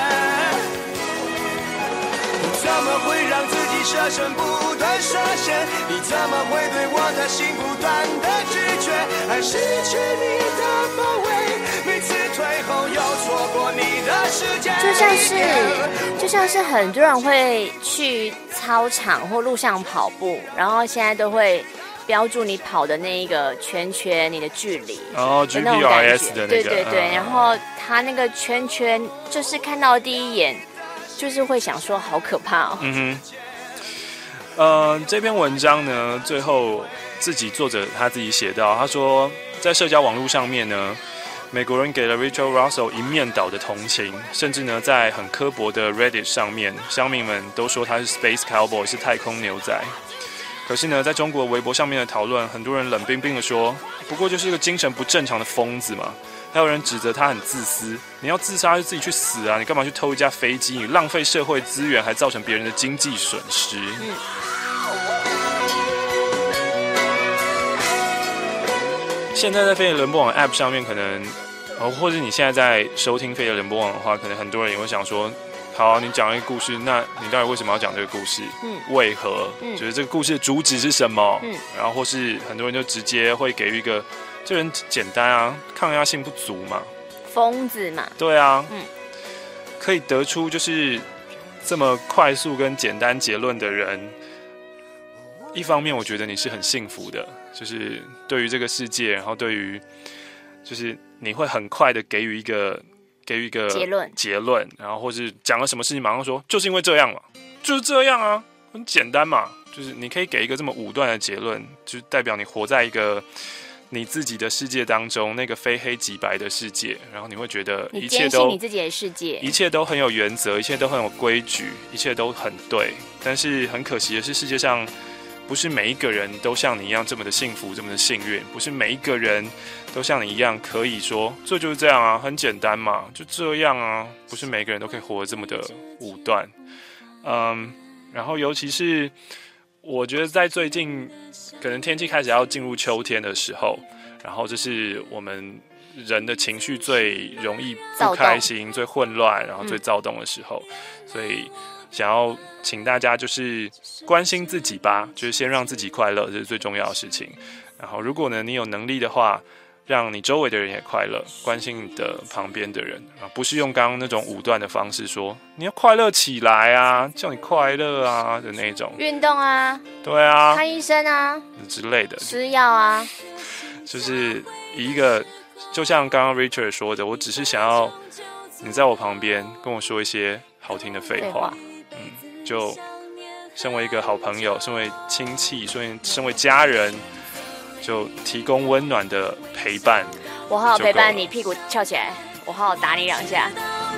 你怎么会让自己设身不断设限？你怎么会对我的心不断的拒绝？爱失去你的包围，每次退后又错过你的时间。 就像是就像是很多人会去操场或路上跑步，然后现在都会标注你跑的那一个圈圈，你的距离。 哦 ，G P R S 的那个。 对对对， 嗯、 然后它那个圈圈，就是看到第一眼，就是会想说好可怕哦。 嗯哼。呃，这篇文章呢，最后自己作者他自己写到，他说在社交网络上面呢。美国人给了 Richard Russell 一面倒的同情，甚至呢，在很刻薄的 Reddit 上面，乡民们都说他是 Space Cowboy， 是太空牛仔。可是呢，在中国微博上面的讨论，很多人冷冰冰的说，不过就是一个精神不正常的疯子嘛。还有人指责他很自私，你要自杀就自己去死啊，你干嘛去偷一架飞机？你浪费社会资源，还造成别人的经济损失。嗯现在在飞碟联播网 App 上面，可能，呃，或者你现在在收听飞碟联播网的话，可能很多人也会想说，好、啊，你讲一个故事，那你到底为什么要讲这个故事？嗯，为何？嗯，就是这个故事的主旨是什么？嗯，然后或是很多人就直接会给予一个，这人简单啊，抗压性不足嘛， 疯子嘛， 对啊，嗯，可以得出就是这么快速跟简单结论的人。一方面我觉得你是很幸福的，就是对于这个世界，然后对于就是你会很快的给予一个给予一个结论结论，然后或是讲了什么事情马上说就是因为这样嘛，就是这样啊，很简单嘛，就是你可以给一个这么武断的结论，就代表你活在一个你自己的世界当中，那个非黑即白的世界，然后你会觉得一切都你自己的世界， 一切都很有原则，一切都很有规矩，一切都很对。但是很可惜的是，世界上不是每一个人都像你一样这么的幸福，这么的幸运，不是每一个人都像你一样可以说这就是这样啊，很简单嘛，就这样啊，不是每个人都可以活得这么的武断。嗯，然后尤其是我觉得在最近可能天气开始要进入秋天的时候，然后这是我们人的情绪最容易不开心、最混乱，然后最躁动的时候，嗯、所以想要请大家就是关心自己吧，就是先让自己快乐，这是最重要的事情。然后如果呢你有能力的话，让你周围的人也快乐，关心你的旁边的人啊，不是用刚刚那种武断的方式说你要快乐起来啊，叫你快乐啊的那种。 运动啊， 对啊， 看医生啊之类的， 吃药啊， 就是一个就像刚刚 Richard 说的，我只是想要你在我旁边跟我说一些好听的废话，嗯，就身为一个好朋友，身为亲戚，身为身为家人，就提供温暖的陪伴。 我好好陪伴你，屁股翘起来，我好好打你两下。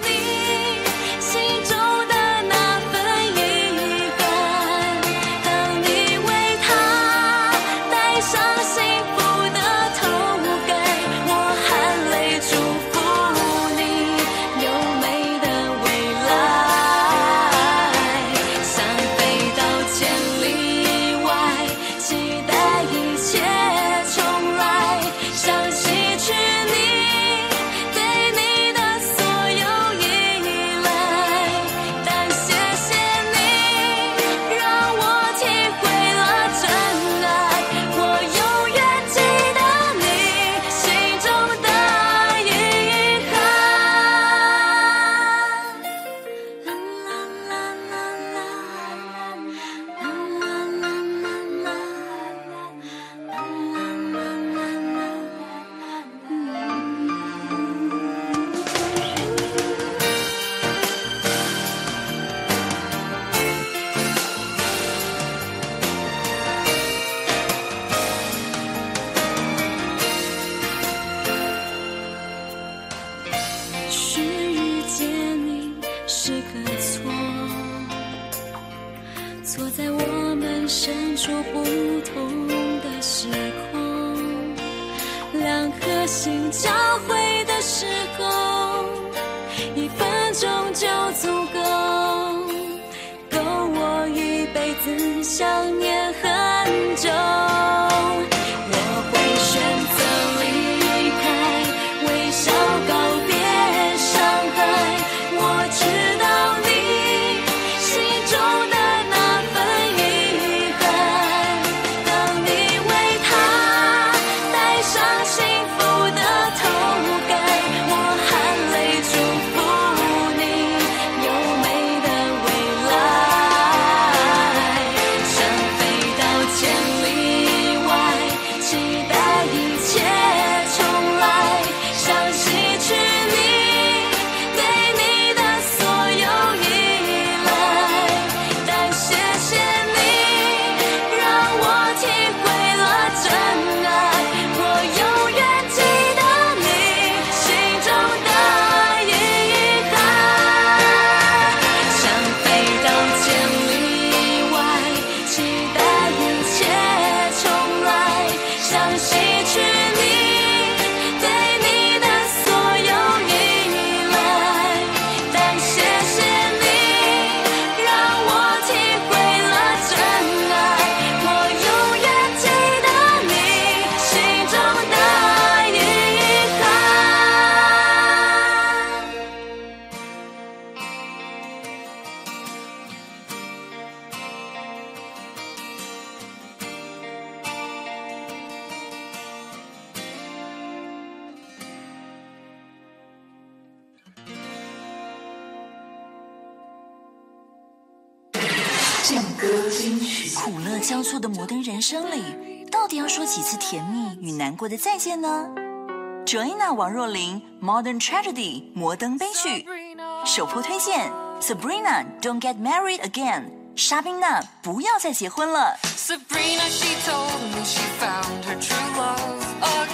劲歌金曲，苦乐交错的摩登人生里，到底要说几次甜蜜与难过的再见呢 ？Joanna 王若琳 Modern Tragedy 摩登悲剧，首播推荐 Sabrina Don't Get Married Again 莎宾娜不要再结婚了。 Sabrina, she told me she found her true love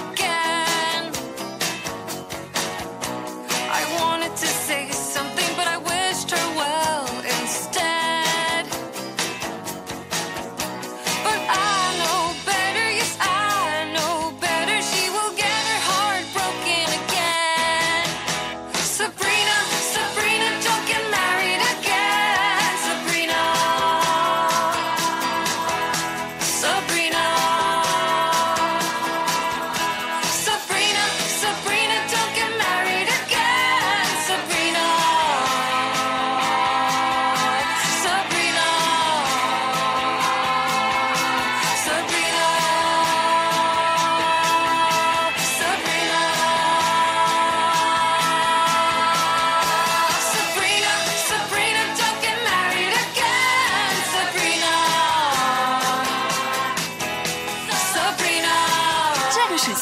again. I wanted to say something, but I wished her well instead. But I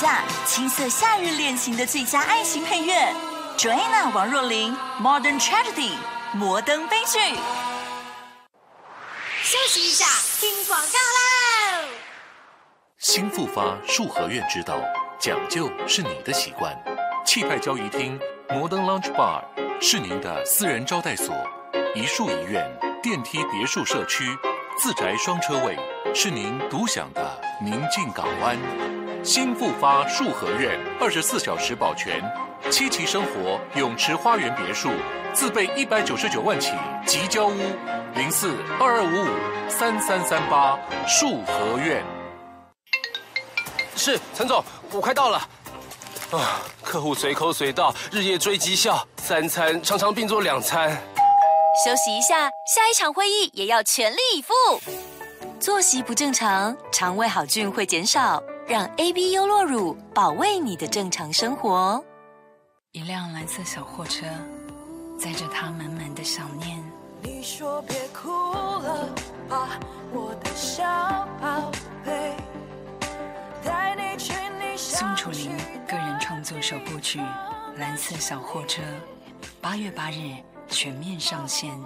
下青涩夏日恋情的最佳爱情配乐。Joanna 王若琳 Modern Tragedy 摩登悲剧。 休息一下，听广告喽。 新复发树和苑之道，讲究是你的习惯。气派交谊厅 Modern Lounge Bar 是您的私人招待所，一树一院电梯别墅社区，自宅双车位，是您独享的宁静港湾。新复发树和苑二十四小时保全，七期生活泳池花园别墅，自备一百九十九万起即交屋，零四二二五五三三三八树和苑。 是陈总，我快到了。啊，客户随口随到，日夜追绩效，三餐常常并做两餐。 休息一下，下一场会议也要全力以赴。 作息不正常，肠胃好菌会减少，让 A B 优酪乳保卫你的正常生活。 一辆蓝色小货车，载着他满满的想念。 你说别哭了吧，我的小宝贝。 宋楚龄个人创作首部曲《蓝色小货车》，八月八日全面上线。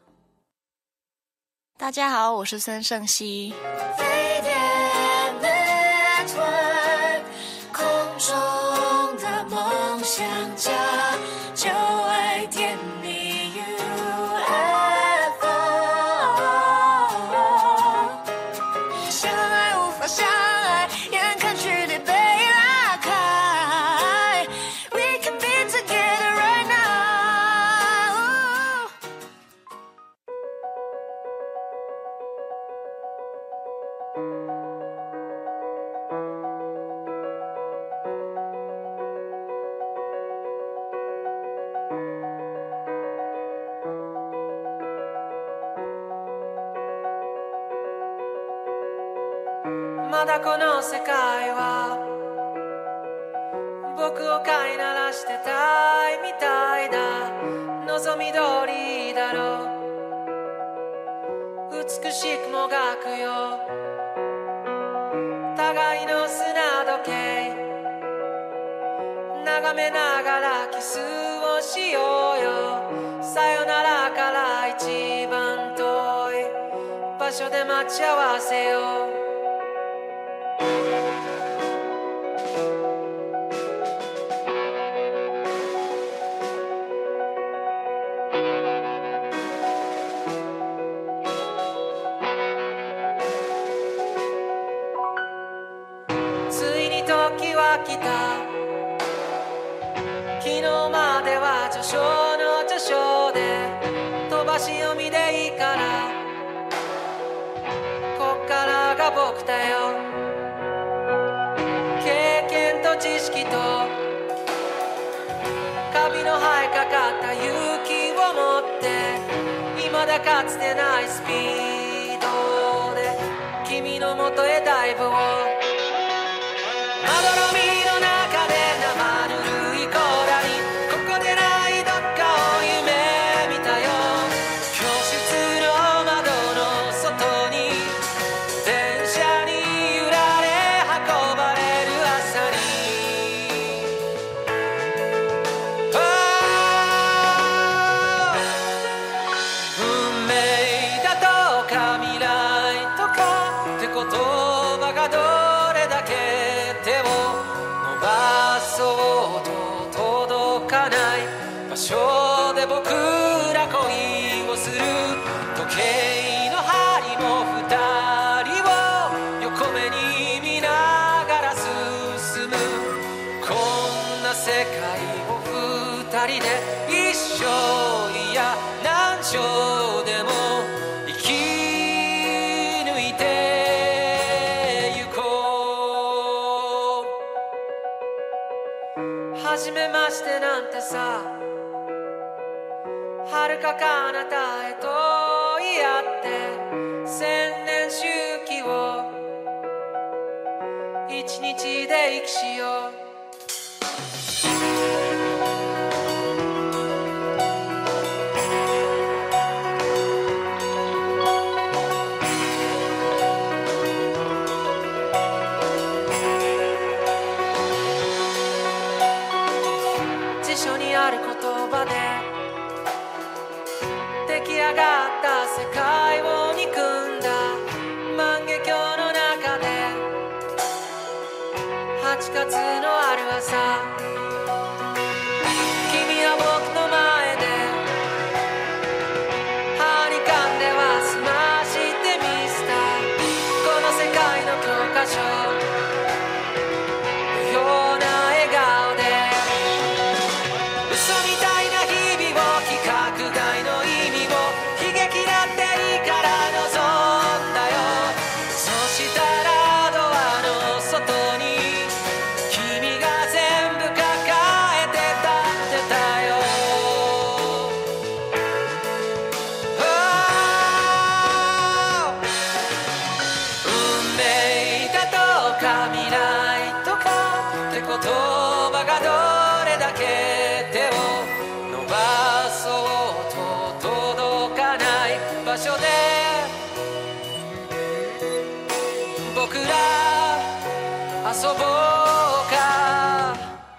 大家好，我是孙盛熙。 飞碟 Network 空中的梦想家，就爱点你 U F O。 相爱无法相爱，眼看距离被拉开， We can be together right now。 まだこの世界は僕を飼いならしてたいみたいだ。望み通りだろう、美しくもがくよ互いの砂時計、眺めながらキスをしようよ。さよならから一番遠い場所で待ち合わせよう。時は来た、昨日までは序章の序章で飛ばし読みでいいから、こっからが僕だよ。経験と知識とカビの生えかかった勇気を持って、未だかつてないスピードで君のもとへダイブを。まどろみの中で生ぬるい甲羅に、ここでないどっかを夢見たよ。教室の窓の外に電車に揺られ運ばれる朝に、運命だとか未来とかって言葉がどれだけ手を伸ばそうと届かない場所で僕ら恋をする。時計の針も二人を横目に見ながら進む。こんな世界を二人で一生、いや何生でも生き抜いてゆこう。初めましてなんてさ、遥か彼方へと言い合って千年周期を一日で生きしよう。 辞書にある言葉で出来上がった世界を憎んだ万華鏡の中ではちがつのある朝君は僕の前で歯に噛んでは済ましてみせたこの世界の教科書遊ぼうか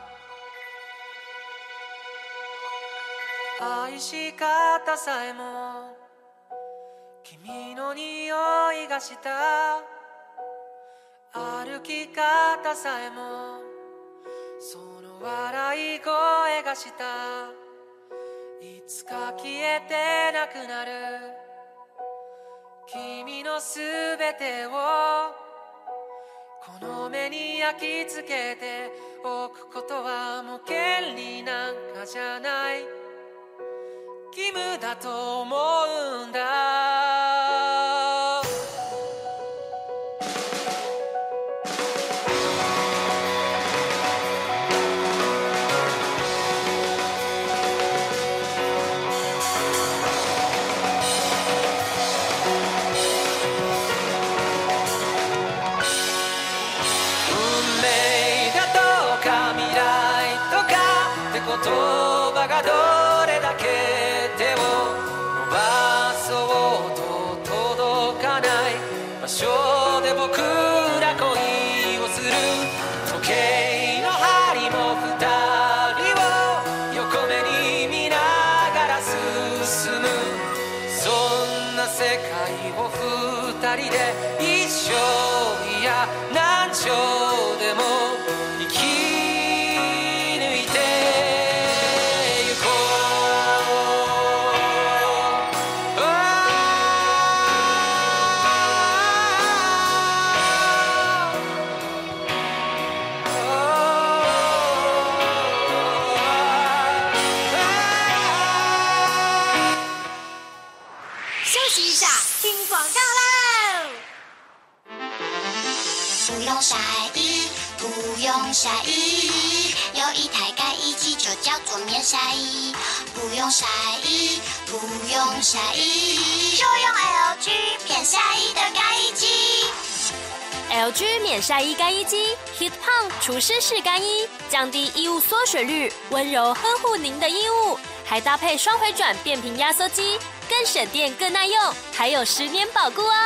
愛し方さえも君の匂いがした歩き方さえもその笑い声がしたいつか消えてなくなる君のすべてをこの目に焼き付けておくことはもう権利なんかじゃない義務だと思うんだ言葉がどれだけ手を伸ばそうと届かない場所で僕ら恋をする時計の針も二人を横目に見ながら進むそんな世界を二人で一生いや何生でも生き晒衣，不用晒衣，有一台干衣机就叫做免晒衣。不用晒衣，不用晒衣，就用 L G 免晒衣的干衣机。 L G 免晒衣干衣机 Heat Pump 除湿式干衣，降低衣物缩水率，温柔呵护您的衣物，还搭配双回转变频压缩机，更省电更耐用，还有十年保固哦。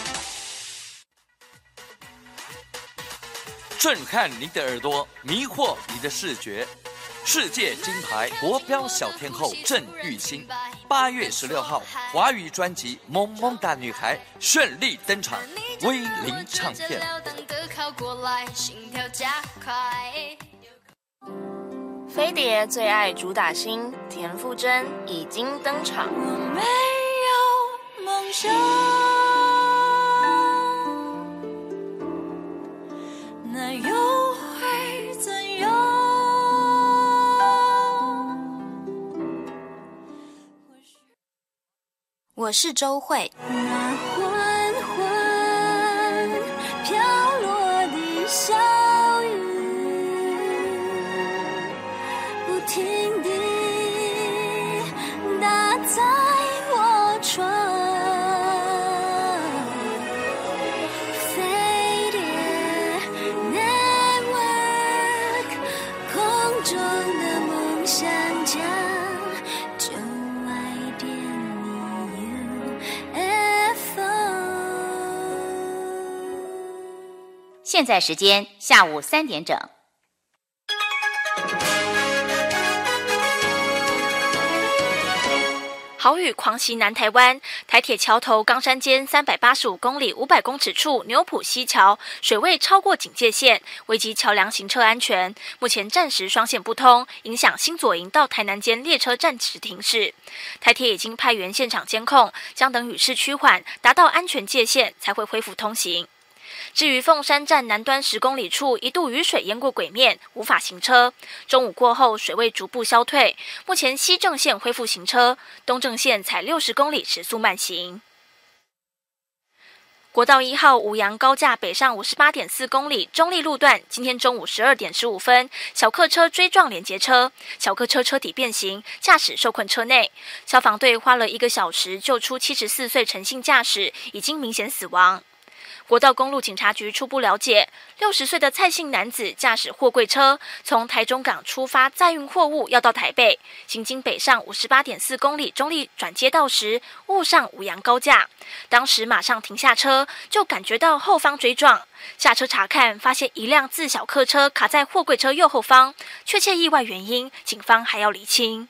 震撼您的耳朵，迷惑你的视觉。世界金牌国标小天后郑玉欣，八月十六号华语专辑《萌萌哒女孩》顺利登场，威灵唱片。 飞碟最爱主打星田馥甄已经登场。 我没有梦想。那又会怎样？ 我是周慧。 那缓缓飘落的小雨，不停地打在我窗。 现在时间下午三点整。 豪雨狂袭南台湾，台铁桥头冈山间三百八十五公里五百公尺处牛埔溪桥水位超过警戒线，危及桥梁行车安全。目前暂时双线不通，影响新左营到台南间列车暂时停驶。台铁已经派员现场监控，将等雨势趋缓，达到安全界限才会恢复通行。至于凤山站南端十公里处一度雨水淹过轨面，无法行车。中午过后水位逐步消退，目前西正线恢复行车，东正线采六十公里时速慢行。国道一号五杨高架北上五十八点四公里中立路段，今天中午十二点十五分，小客车追撞连结车，小客车车体变形，驾驶受困车内。消防队花了一个小时救出七十四岁陈姓驾驶，已经明显死亡。国道公路警察局初步了解，六十岁的蔡姓男子驾驶货柜车从台中港出发，载运货物要到台北，行经北上五十八点四公里中立转接道时，误上五杨高架，当时马上停下车，就感觉到后方追撞，下车查看，发现一辆自小客车卡在货柜车右后方，确切意外原因，警方还要厘清。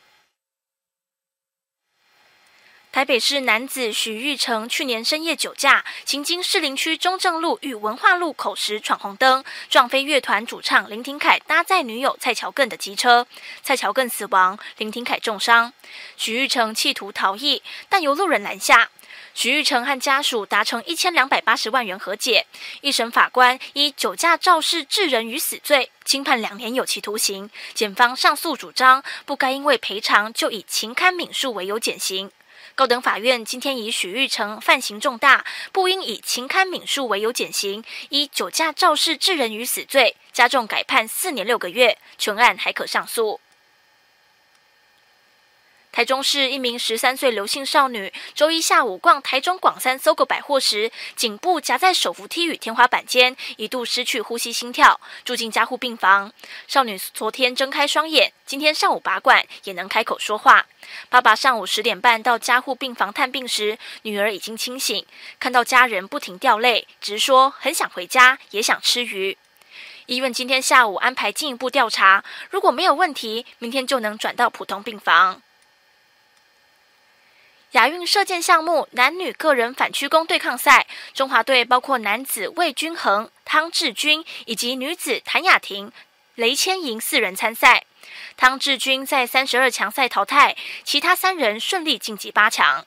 台北市男子许玉成去年深夜酒驾，行经士林区中正路与文化路口时闯红灯，撞飞乐团主唱林廷凯搭载女友蔡乔艮的机车，蔡乔艮死亡，林廷凯重伤。许玉成企图逃逸，但由路人拦下。许玉成和家属达成一千两百八十万元和解，一审法官以酒驾肇事致人于死罪，轻判两年有期徒刑。检方上诉主张，不该因为赔偿就以情堪悯恕为由减刑。高等法院今天以许玉成犯行重大，不应以情堪悯恕为由减刑，以酒驾肇事致人于死罪加重改判四年六个月，全案还可上诉。台中市一名十三岁刘姓少女，周一下午逛台中广三搜狗百货时，颈部夹在手扶梯与天花板间，一度失去呼吸心跳，住进加护病房。少女昨天睁开双眼，今天上午拔管，也能开口说话。爸爸上午十点半到加护病房探病时，女儿已经清醒，看到家人不停掉泪，直说很想回家，也想吃鱼。医院今天下午安排进一步调查，如果没有问题，明天就能转到普通病房。亚运射箭项目男女个人反曲弓对抗赛，中华队包括男子魏均衡、汤志军以及女子谭雅婷、雷千莹四人参赛。汤志军在三十二强赛淘汰，其他三人顺利晋级八强。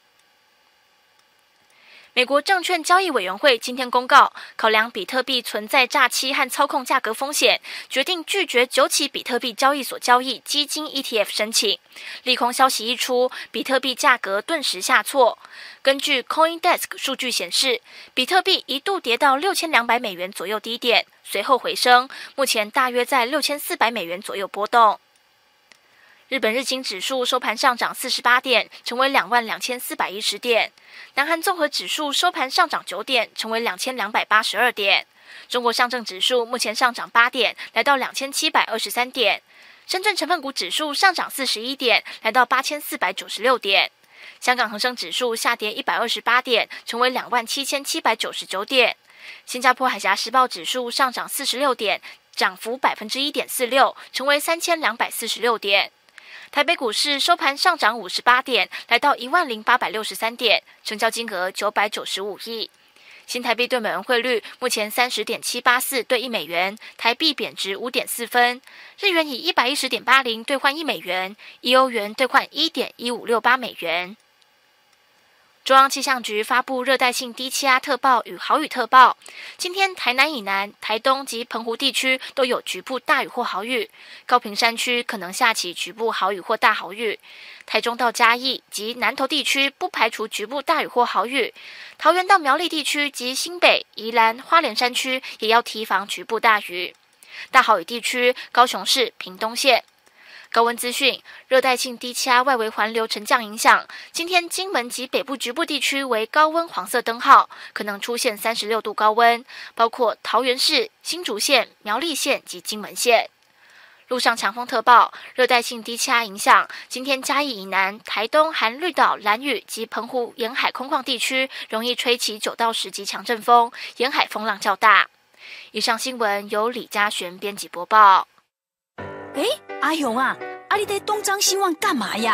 美国证券交易委员会今天公告，考量比特币存在诈欺和操控价格风险，决定拒绝九起比特币交易所交易基金 E T F 申请。利空消息一出，比特币价格顿时下挫。根据 CoinDesk 数据显示，比特币一度跌到六千两百美元左右低点，随后回升，目前大约在六千四百美元左右波动。日本日经指数收盘上涨四十八点，成为两万两千四百一十点。南韩综合指数收盘上涨九点，成为两千两百八十二点。中国上证指数目前上涨八点，来到两千七百二十三点。深圳成分股指数上涨四十一点，来到八千四百九十六点。香港恒生指数下跌一百二十八点，成为两万七千七百九十九点。新加坡海峡时报指数上涨四十六点，涨幅百分之一点四六，成为三千两百四十六点。台北股市收盘上涨五十八点，来到一万零八百六十三点，成交金额九百九十五亿。新台币对美元汇率目前三十点七八四对一美元，台币贬值五点四分。日元以一百一十点八零兑换一美元，一欧元兑换一点一五六八美元。中央气象局发布热带性低气压特报与豪雨特报，今天台南以南、台东及澎湖地区都有局部大雨或豪雨，高屏山区可能下起局部豪雨或大豪雨，台中到嘉义及南投地区不排除局部大雨或豪雨，桃园到苗栗地区及新北、宜兰、花莲山区也要提防局部大雨。大豪雨地区，高雄市屏东县。高温资讯，热带性低气压外围环流沉降影响，今天金门及北部局部地区为高温黄色灯号，可能出现三十六度高温，包括桃园市、新竹县、苗栗县及金门县。陆上强风特报，热带性低气压影响，今天嘉义以南、台东含绿岛、兰屿及澎湖沿海空旷地区容易吹起九到十级强阵风，沿海风浪较大。以上新闻由李嘉璇编辑播报。 哎，阿勇啊，啊你在东张西望干嘛呀？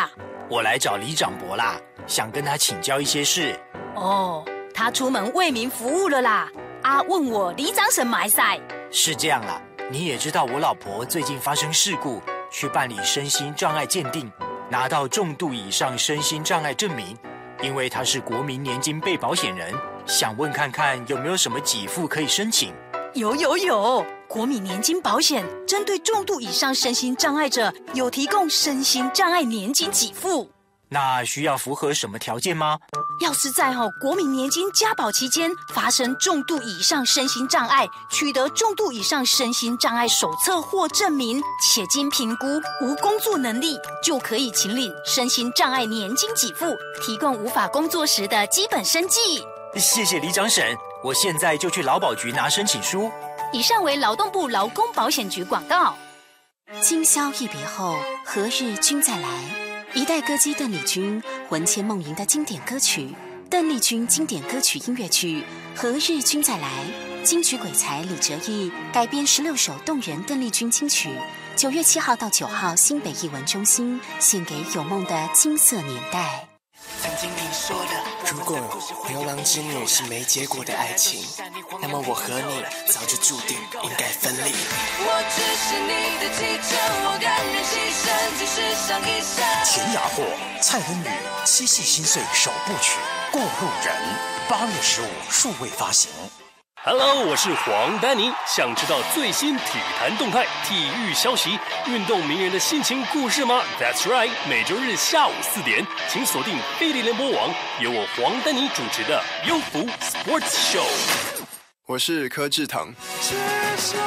我来找李长伯啦，想跟他请教一些事。 哦，他出门为民服务了啦。啊，问我李长婶买赛。 是这样啦，你也知道我老婆最近发生事故，去办理身心障碍鉴定，拿到重度以上身心障碍证明。因为她是国民年金被保险人，想问看看有没有什么给付可以申请。 有有有，国民年金保险针对重度以上身心障碍者，有提供身心障碍年金给付。 那需要符合什么条件吗？ 要是在哦国民年金加保期间发生重度以上身心障碍，取得重度以上身心障碍手册或证明，且经评估无工作能力，就可以请领身心障碍年金给付，提供无法工作时的基本生计。 谢谢李长婶，我现在就去劳保局拿申请书。 以上为劳动部劳工保险局广告。 今宵一别后，何日君再来？一代歌姬邓丽君魂牵梦萦的经典歌曲，邓丽君经典歌曲音乐剧《何日君再来》，金曲鬼才李哲毅改编十六首动人邓丽君金曲。九月七号到九号，新北艺文中心献给有梦的金色年代。 曾经你说的，如果牛郎织女是没结果的爱情，那么我和你早就注定应该分离。 我只是你的继承，我甘愿牺牲，即使上一生。 田雅霍、蔡恩宇七夕心碎首部曲《过路人》，八月十五数位发行。 Hello， 我是黄丹妮。想知道最新体坛动态、体育消息、运动名人的心情故事吗 ？That's right， 每周日下午四点，请锁定飞碟联播网，由我黄丹妮主持的《优福 Sports Show》。 我是柯志腾。 只想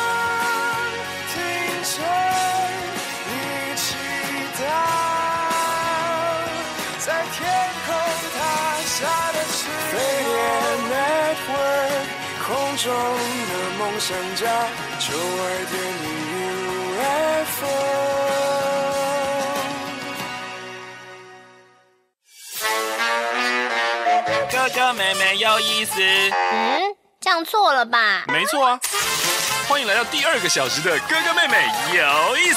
听见你祈祷，在天空塌下的翅膀。空中的梦想家，九二点一 U F O。 哥哥妹妹有意思。 嗯，这样错了吧？ 没错啊。欢迎来到第二个小时的哥哥妹妹有意思。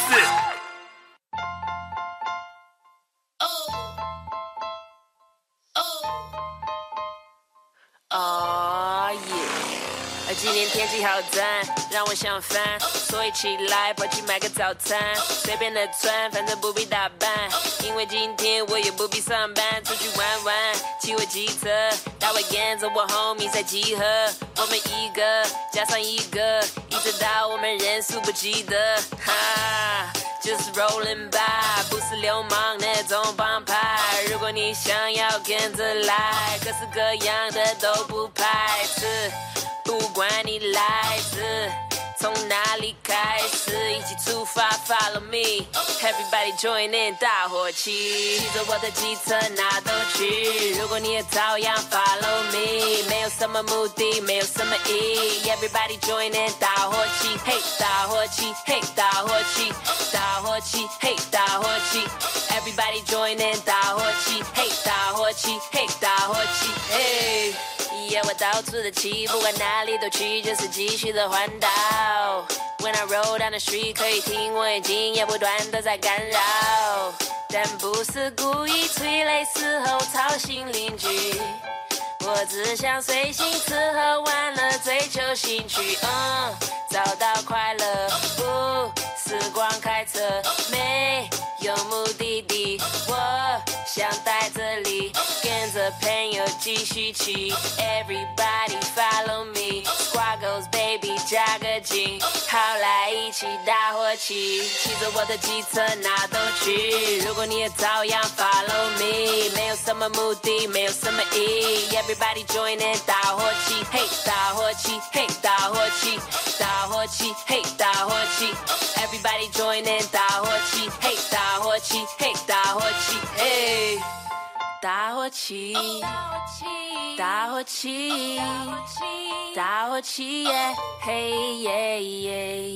哦耶！今天天气好赞，让我想翻，所以起来跑去买个早餐，随便的穿，反正不必打扮，因为今天我也不必上班，出去玩玩，骑我机车，大卫跟着我 homies 在集合，我们一个加上一个，一直到我们人数不记得，哈。就是 rolling by， 不是流氓那种帮派。如果你想要跟着来，各式各样的都不排斥，不管你来自从哪里开始，一起出发 ，Follow me，Everybody join in， 大伙骑，骑着我的机车哪都去。如果你也照样 Follow me， 没有什么目的，没有什么意义 ，Everybody join in， 大伙骑，嘿，大伙骑，嘿，大伙骑，大伙骑，嘿，大伙骑 ，Everybody join in， 大伙骑，嘿，大伙骑，嘿，大伙骑，嘿。Yeah， 我到处的骑，不管哪里都去，就是继续的环岛。When I roll down the street， 可以听我眼睛也不断的在干扰，但不是故意催泪时候吵醒邻居。我只想随性吃喝玩乐，追求兴趣，嗯，找到快乐，不是光开车，没有目的地，我想待这里，跟着朋友继续骑 ，Everybody follow me，Squad goes baby， 加个劲，好来一起大伙骑，骑着我的机车哪都去，如果你也照样 follow me， 没有什么目的，没有什么意义 ，Everybody join in， 大伙骑，嘿，大伙骑，嘿，大伙骑，大伙骑，嘿，大伙骑 ，Everybody join in， 大伙骑，嘿，大伙骑，嘿，大伙骑，嘿。打火机，打火机，打火机耶，嘿耶耶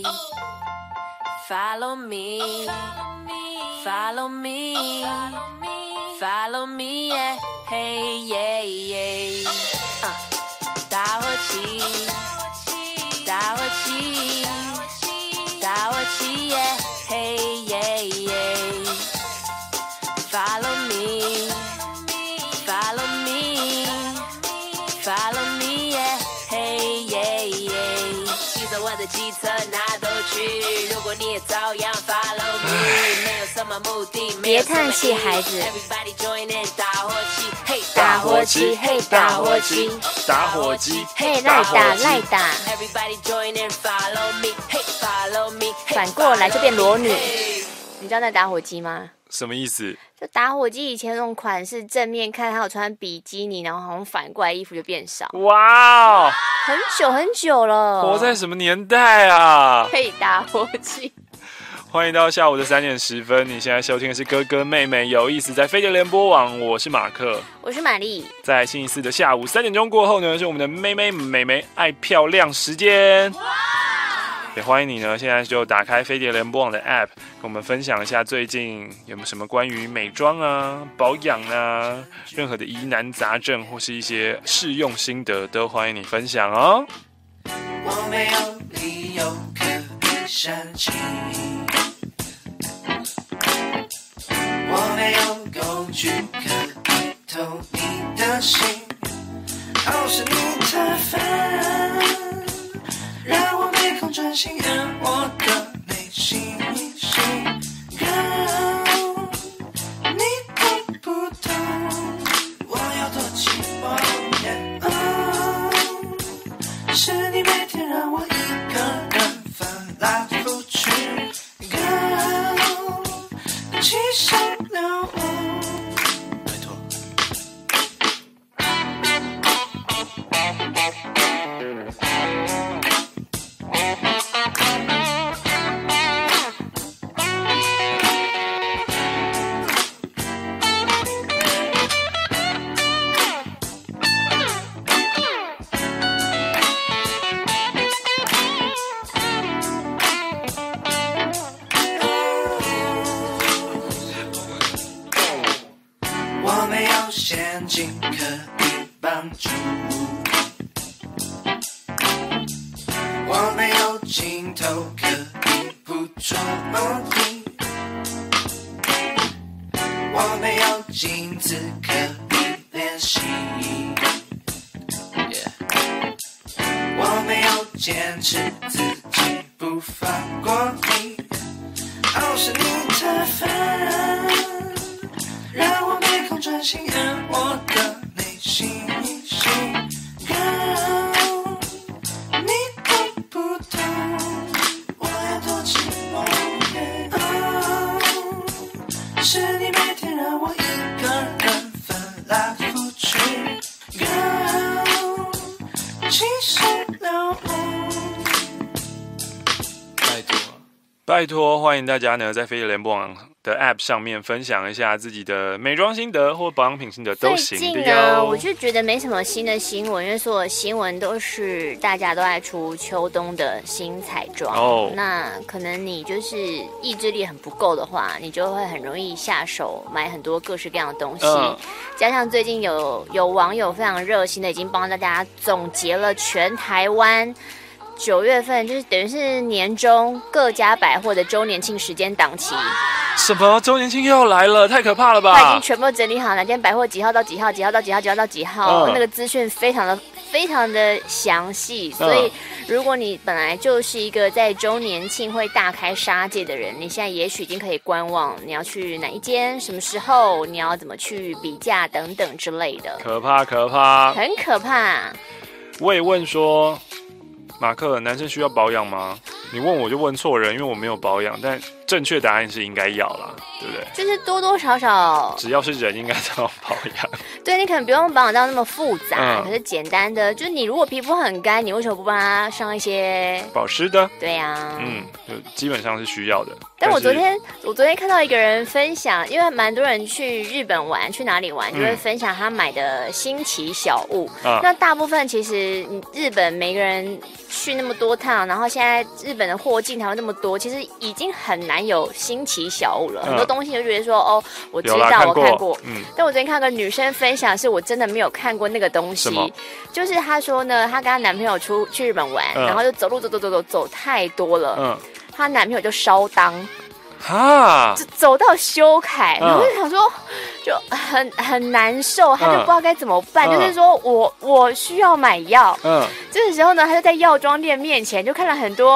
，Follow me，Follow me，Follow me 耶，嘿耶耶，打火机，打火机，打火机耶，嘿耶耶 ，Follow。 果你也照样 follow me， 没有什么目的， 别叹气，孩子。 Everybody join in， 打火机，嘿， 打火机，嘿，打火机， 打火机， 嘿，赖打赖打。 Everybody join in, follow me， 嘿 ，follow me， 反过来就变裸女。你知道那打火机吗？ 什么意思？ 就打火机以前那种款式，正面看他有穿比基尼，然后好像反过来衣服就变少。 哇哦， 很久很久了。 活在什么年代啊？ 嘿，打火机。 欢迎到下午的三点十分，你现在收听的是哥哥妹妹有意思，在飞碟联播网，我是马克， 我是玛丽。 在星期四的下午三点钟过后呢，是我们的妹妹美眉爱漂亮时间。也欢迎你呢，现在就打开飞碟联播网的 App， 跟我们分享一下最近有没有什么关于美妆啊、保养啊，任何的疑难杂症或是一些试用心得，都欢迎你分享哦。 我没有理由可以生气，我没有工具可以偷你的心，好是你太烦，让我没空专心按我的内心心。Girl， 你懂不懂我有多寂寞？ Oh， 是你每天让我一个人翻来覆去。Girl， 七上六五。拜托。陷阱可以帮助，我没有镜头可以捕捉你，我没有镜子可以练习， yeah， 我没有坚持自己不放过你，哦，是你太烦，让我没空专心按我的内心心。Girl， 你懂不懂我有多寂寞？ Oh， 是你每天让我一个人翻来覆去。Girl， 七十六五。 拜托，拜托，欢迎大家呢在飞碟联播网的 App 上面分享一下自己的美妆心得或保养品心得都行的哟。 最近呢，我就觉得没什么新的新闻，因为所有新闻都是大家都爱出秋冬的新彩妆。哦，那可能你就是意志力很不够的话，你就会很容易下手买很多各式各样的东西。嗯，加上最近有有网友非常热心的，已经帮大家总结了全台湾九月份，就是等于是年中各家百货的周年庆时间档期。 什么周年庆又要来了？太可怕了吧！ 他已经全部整理好，哪间百货几号到几号，几号到几号，几号到几号，嗯，那个资讯非常的非常的详细。所以，如果你本来就是一个在周年庆会大开杀戒的人，你现在也许已经可以观望，你要去哪一间，什么时候，你要怎么去比价等等之类的。 可怕，可怕， 很可怕。 我也问说，马克，男生需要保养吗？你问我就问错人，因为我没有保养，但正确答案是应该要啦，对不对？ 就是多多少少， 只要是人应该都要保养。 对，你可能不用保养到那么复杂， 嗯， 可是简单的，就是你如果皮肤很干，你为什么不帮他上一些保湿的？ 对呀，啊， 嗯，就基本上是需要的。 但我昨天我昨天看到一个人分享，因为蛮多人去日本玩，去哪里玩就会分享他买的新奇小物。嗯，那大部分其实日本每个人去那么多趟，然后现在日本的货进台湾那么多，其实已经很难有新奇小物了。嗯，很多东西就觉得说，哦，我知道，看我看过。嗯，但我昨天看个女生分享，是我真的没有看过那个东西。就是她说呢，她跟她男朋友出去日本玩，嗯，然后就走路走走走走走太多了。嗯，她男朋友就烧裆。哈，就走到修凯，然后就想说，就很很难受，他就不知道该怎么办。嗯，就是说我我需要买药，嗯，这个时候呢，他就在药妆店面前就看了很多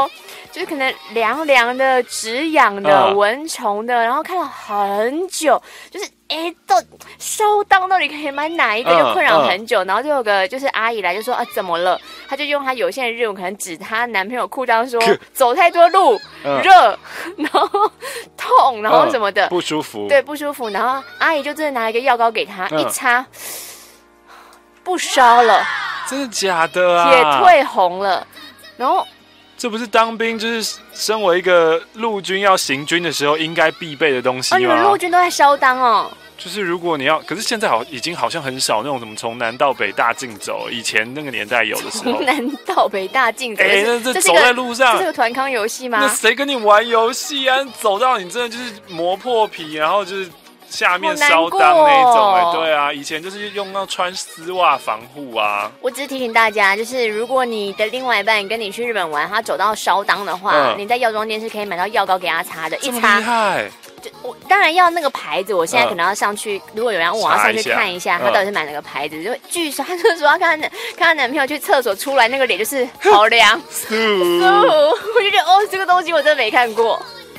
就是可能凉凉的、止痒的、蚊虫的，然后看了很久，就是哎，到烧当到底可以买哪一个，就困扰很久。然后就有个就是阿姨来就说啊怎么了？她就用她有限的日文可能指她男朋友裤裆说走太多路，热，然后痛，然后什么的不舒服， 对不舒服。然后阿姨就真的拿一个药膏给他一擦，不烧了， 真的假的啊？ 也退红了，然后。 这不是当兵，就是身为一个陆军要行军的时候应该必备的东西吗？ 哦，你们陆军都在烧裆哦。 就是如果你要，可是现在好已经好像很少那种什么从南到北大竞走，以前那个年代有的时候。 从南到北大竞走， 哎，那这走在路上， 这是个团康游戏吗？ 那谁跟你玩游戏啊？走到你真的就是磨破皮，然后就是。下面烧裆那一种哎、欸，对啊，以前就是用到穿丝袜防护啊。 我只是提醒大家，就是如果你的另外一半跟你去日本玩，他走到烧裆的话，嗯、你在药妆店是可以买到药膏给他擦的，一擦。 厉害！ 就我当然要那个牌子，我现在可能要上去，嗯、如果有人问我要上去看一下，他到底是买哪个牌子。就据说他就说他看看他男朋友去厕所出来，那个脸就是好凉，舒服。我就觉得哦，这个东西我真的没看过。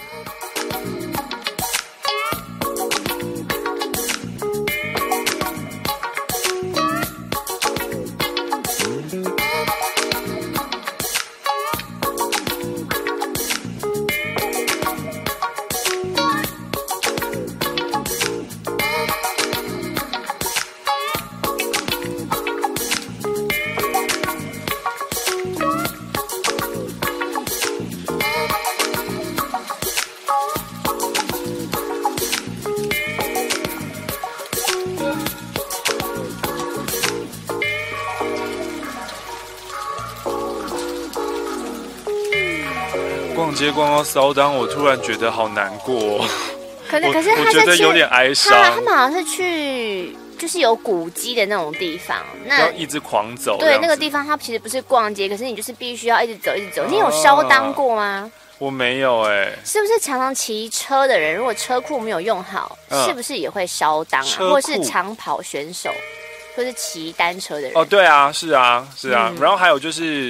逛街逛到烧裆，我突然觉得好难过、哦。 可能可是他我觉得有点哀伤。 他他们好像是去就是有古迹的那种地方，那要一直狂走。 对，那个地方它其实不是逛街，可是你就是必须要一直走一直走。哦、你有烧裆过吗？ 我没有哎、欸。 是不是常常骑车的人，如果车库没有用好，嗯、是不是也会烧裆啊？或是长跑选手，或是骑单车的人？ 哦，对啊，是啊，是啊。嗯、然后还有就是。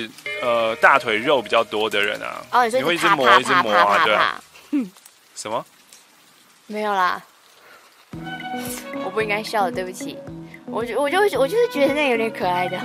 呃，大腿肉比较多的人啊， 哦，你, 你会一直磨，一直磨啊，对啊。什么？ 没有啦，我不应该笑的，对不起。我就我就我就是觉得那有点可爱的。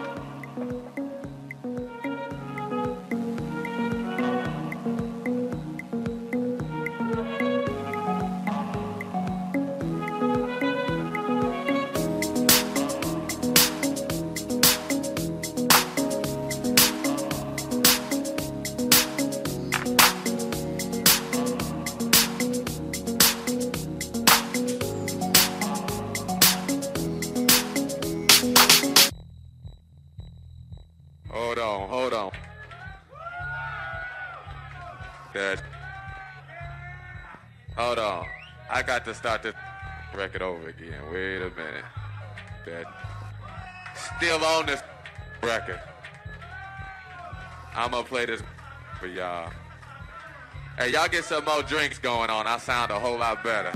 Hold on. I got to start this record over again. Wait a minute. That still on this record. I'm gonna play this for y'all. Hey, y'all get some more drinks going on. I sound a whole lot better.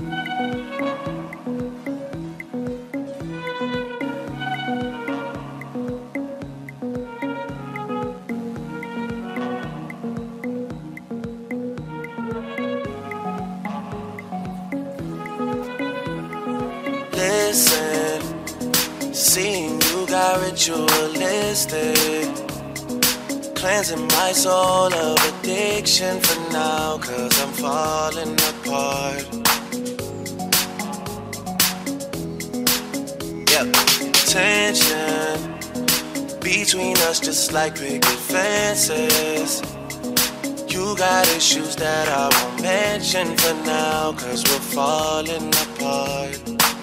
Listen, seeing you got ritualistic, cleansing my soul of addiction for now, cause I'm falling apart. Yep, tension between us just like picket fences. You got issues that I won't mention for now, cause we're falling apart.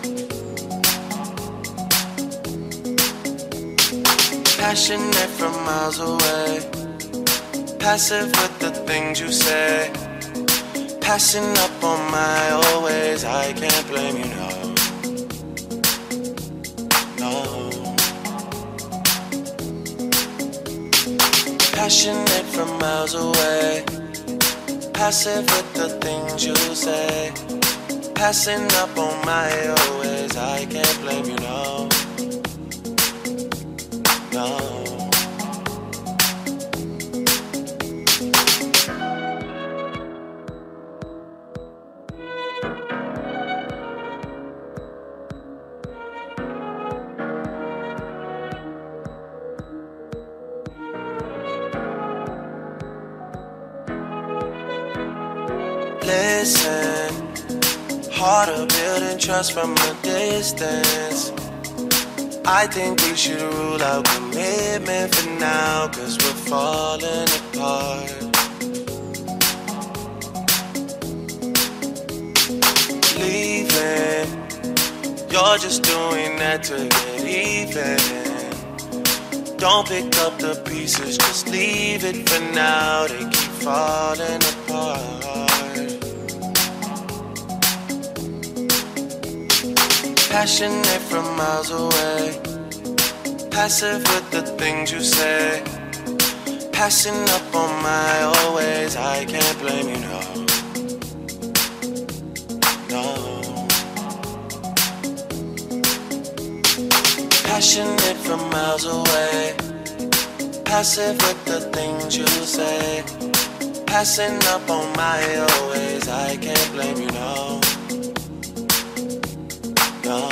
Passionate from miles away, passive with the things you say, passing up on my old ways. I can't blame you, no, no. Passionate from miles away, passive with the things you say, passing up on my old ways. I can't blame you, no, no. listen. Harder building trust from a distance. I think we should rule out commitment for now, cause we're falling apart. Leaving, you're just doing that to get even. Don't pick up the pieces, just leave it for now. They keep falling apart. Passionate from miles away, passive with the things you say, passing up on my always. I can't blame you, no, no. Passionate from miles away, passive with the things you say, passing up on my always. I can't blame you, no, no.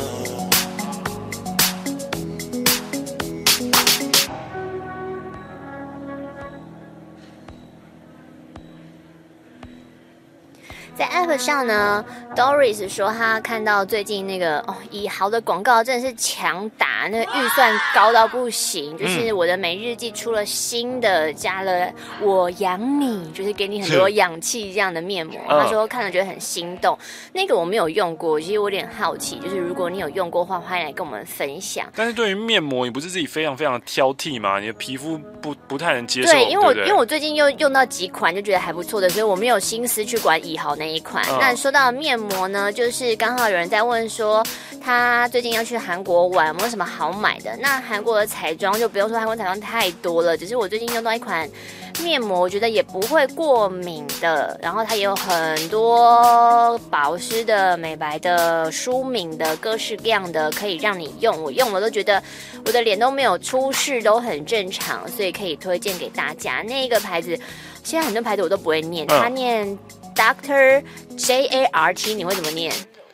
在 App 上呢 ，Doris 说她看到最近那个哦以豪的广告真的是强打，那个预算高到不行。就是我的每日记出了新的，加了我养你，就是给你很多氧气这样的面膜。她说看了觉得很心动。那个我没有用过，其实我有点好奇，就是如果你有用过的话，欢迎来跟我们分享。 但是对于面膜，你不是自己非常非常的挑剔吗？你的皮肤不不太能接受。 对，因为我对对因为我最近又用到几款，就觉得还不错的，所以我没有心思去管以豪那一款。嗯、那说到面膜呢，就是刚好有人在问说，他最近要去韩国玩，有没有什么好买的？那韩国的彩妆就不用说，韩国彩妆太多了。只是我最近用到一款面膜，我觉得也不会过敏的，然后它也有很多保湿的、美白的、舒敏的，各式各样的可以让你用。我用了都觉得我的脸都没有出事，都很正常，所以可以推荐给大家。那个牌子，现在很多牌子我都不会念，它念 Doctor J A R T， 你会怎么念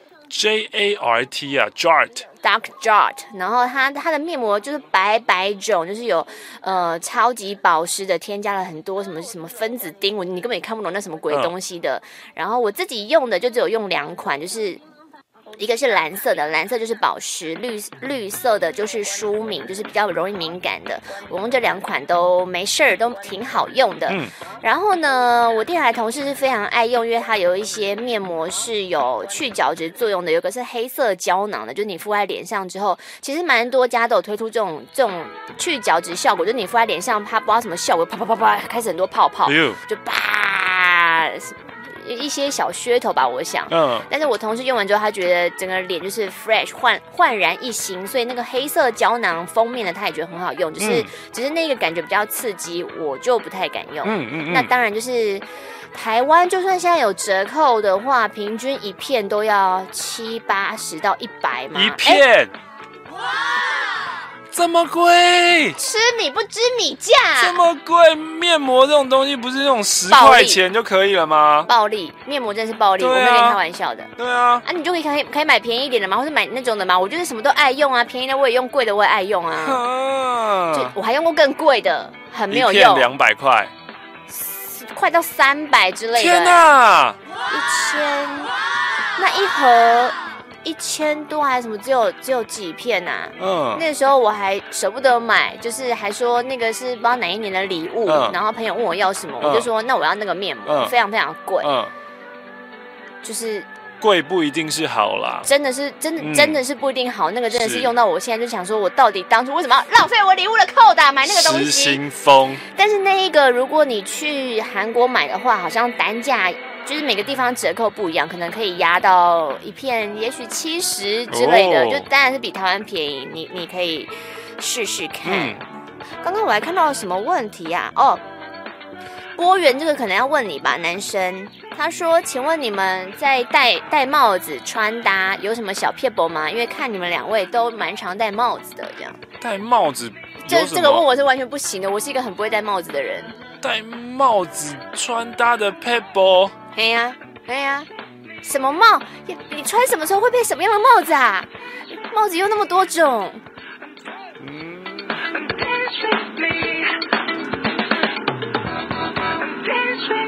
？J A R T 啊 ，Jart。Doctor Jart， 然后它它的面膜就是白白种，就是有呃超级保湿的，添加了很多什么什么分子丁，我你根本也看不懂那什么鬼东西的。嗯、然后我自己用的就只有用两款，就是一个是蓝色的，蓝色就是保湿，绿绿色的就是舒敏，就是比较容易敏感的。我用这两款都没事儿，都挺好用的。嗯。然后呢，我电台同事是非常爱用，因为它有一些面膜是有去角质作用的，有个是黑色胶囊的，就是你敷在脸上之后，其实蛮多家都有推出这种这种去角质效果，就是你敷在脸上，它不知道什么效果，啪啪啪啪开始很多泡泡，就啪。一些小噱头吧，我想。嗯。但是我同事用完之后，他觉得整个脸就是 fresh 焕焕然一新，所以那个黑色胶囊封面的他也觉得很好用，只是、嗯、只是那个感觉比较刺激，我就不太敢用。嗯嗯嗯。那当然就是台湾，就算现在有折扣的话，平均一片都要七八十到一百嘛。 一片。哇！这么贵， 吃米不知米价， 这么贵，面膜这种东西不是那种十块钱就可以了吗？ 暴利，面膜真的是暴利，啊、我没有跟你开玩笑的。 对啊， 啊，你就可以可以可以买便宜一点的嘛，或者买那种的嘛。我就是什么都爱用啊，便宜的我也用，贵的我也爱用啊。啊就我还用过更贵的，很没有用，一片两百块， 快到三百之类的。 天哪， 一千，那一盒。一千多还是什么，只有只有几片呐、啊？嗯，那个时候我还舍不得买，就是还说那个是不知道哪一年的礼物，嗯、然后朋友问我要什么，嗯、我就说那我要那个面膜，嗯、非常非常贵，嗯，就是贵不一定是好啦， 真的是真的、嗯、真的是不一定好，那个真的是用到我现在就想说，我到底当初为什么要浪费我礼物的扣打买那个东西？ 失心疯。 但是那一个如果你去韩国买的话，好像单价。就是每个地方折扣不一样，可能可以压到一片，也许七十之类的， oh. 就当然是比台湾便宜。你你可以试试看。嗯、刚刚我还看到什么问题啊？哦，波源这个可能要问你吧，男生。他说：“请问你们在戴戴帽子穿搭有什么小撇步吗？因为看你们两位都蛮常戴帽子的，这样。” 戴帽子， 这这个问我是完全不行的。我是一个很不会戴帽子的人。 戴帽子穿搭的撇步。 哎呀，哎呀，什么帽？你你穿什么时候会配什么样的帽子啊？帽子又那么多种。嗯。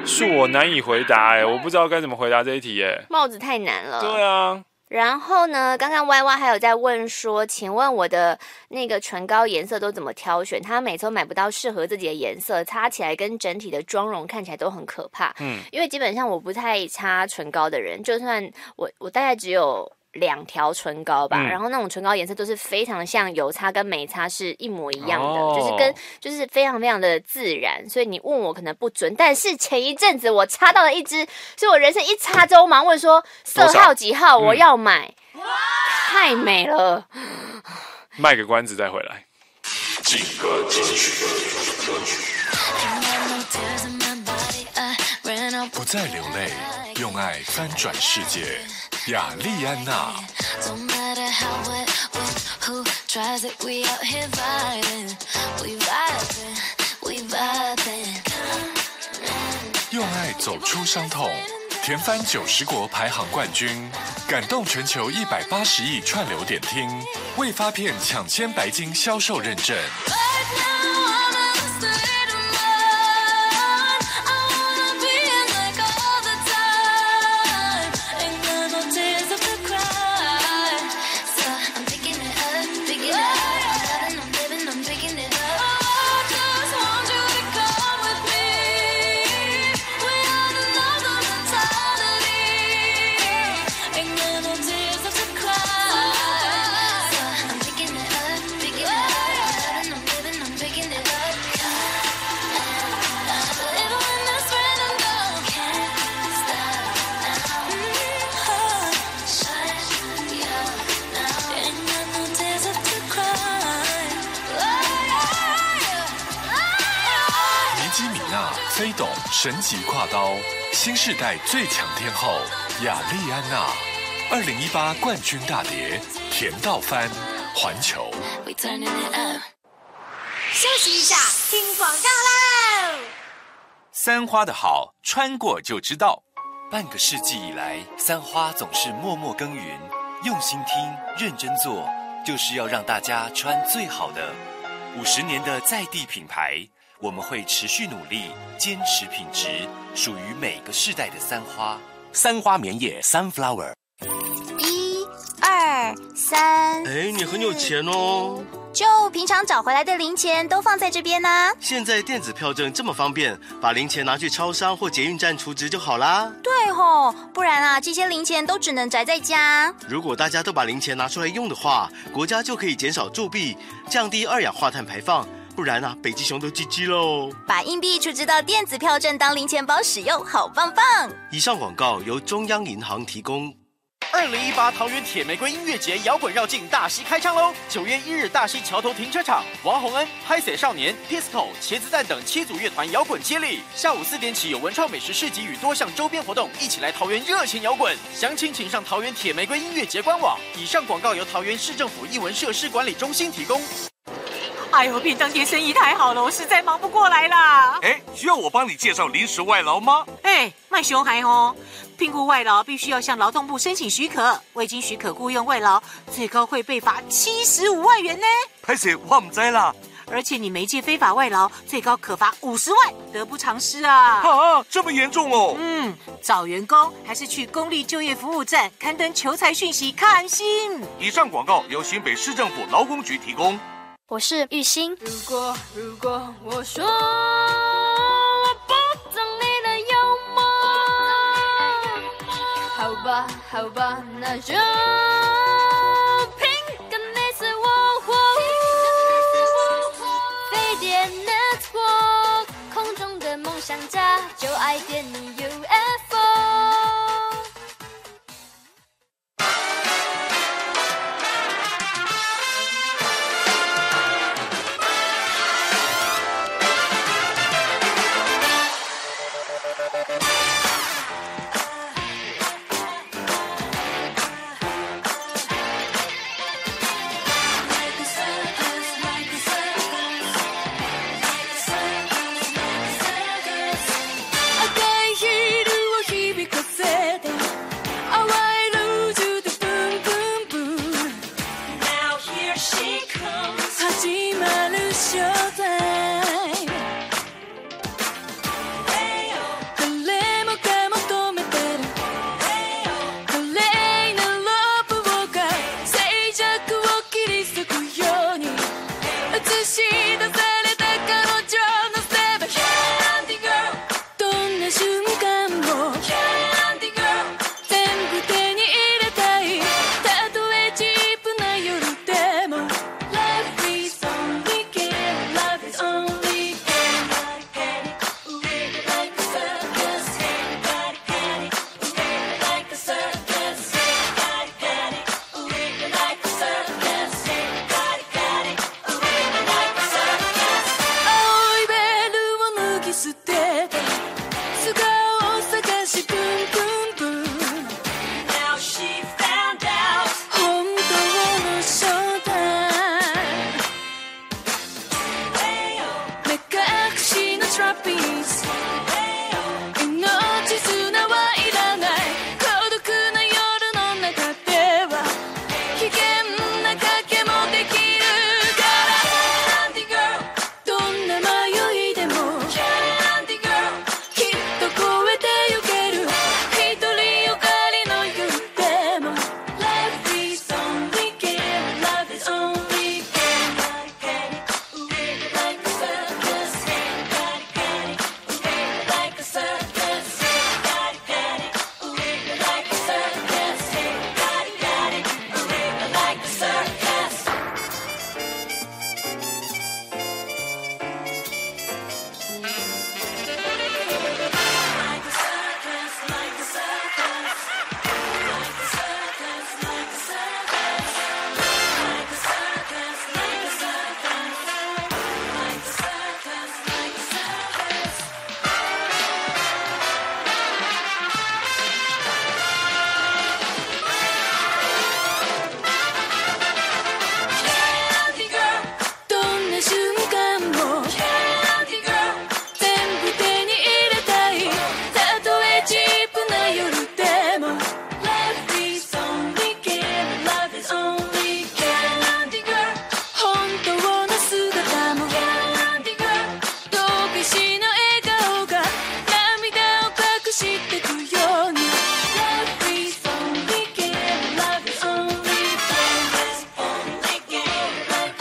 恕我难以回答哎，我不知道该怎么回答这一题哎。 帽子太难了。 对啊。 然后呢，刚刚 Y Y 还有在问说，请问我的那个唇膏颜色都怎么挑选？他每次都买不到适合自己的颜色，擦起来跟整体的妆容看起来都很可怕。嗯，因为基本上我不太擦唇膏的人，就算我我大概只有两条唇膏吧、嗯，然后那种唇膏颜色都是非常像有擦跟没擦是一模一样的，哦、就是跟就是非常非常的自然，所以你问我可能不准。但是前一阵子我擦到了一支，所以我人生一擦之后马上问说色号几号，我要买，嗯、太美了。 卖个关子再回来。 金歌金曲，不再流泪，用爱翻转世界。雅丽安娜，用爱走出伤痛，甜翻九十国排行冠军，感动全球一百八十亿串流点听，未发片抢先白金销售认证。飞董神级跨刀，新世代最强天后雅丽安娜，二零一八冠军大碟甜到翻，环球。 休息一下，听广告喽。 三花的好，穿过就知道。半个世纪以来，三花总是默默耕耘，用心听，认真做，就是要让大家穿最好的。五十年的在地品牌。我们会持续努力，坚持品质，属于每个世代的三花。三花棉叶 Sunflower。 一、二、三。 哎，你很有钱哦。 就平常找回来的零钱都放在这边呢、啊。 现在电子票证这么方便，把零钱拿去超商或捷运站储值就好啦。 对吼，不然啊，这些零钱都只能宅在家。 如果大家都把零钱拿出来用的话，国家就可以减少铸币，降低二氧化碳排放。不然啊，北极熊都 G G 喽！ 把硬币储值到电子票证当零钱包使用，好棒棒！ 以上广告由中央银行提供。 二零一八桃园铁玫瑰音乐节摇滚绕境大溪开唱喽！九月一日大溪桥头停车场，王洪恩、拍写少年、Pistol、茄子蛋等七组乐团摇滚接力。下午四点起有文创美食市集与多项周边活动，一起来桃园热情摇滚。详情请上桃园铁玫瑰音乐节官网。以上广告由桃园市政府艺文设施管理中心提供。 哎呦，便当店生意太好了，我实在忙不过来啦。 哎，需要我帮你介绍临时外劳吗？ 哎，卖熊孩哦，聘雇外劳必须要向劳动部申请许可，未经许可雇用外劳，最高会被罚七十五万元呢。 拍谁我不知啦。 而且你媒介非法外劳，最高可罚五十万，得不偿失啊！ 啊，这么严重哦？ 嗯，找员工还是去公立就业服务站刊登求才讯息，看心。 以上广告由新北市政府劳工局提供。 我是玉兴。 如果如果我说我不懂你的幽默，好吧好吧，那就凭跟你死我活。飞碟 Network 空中的梦想家，就爱点你 U F O。I gave you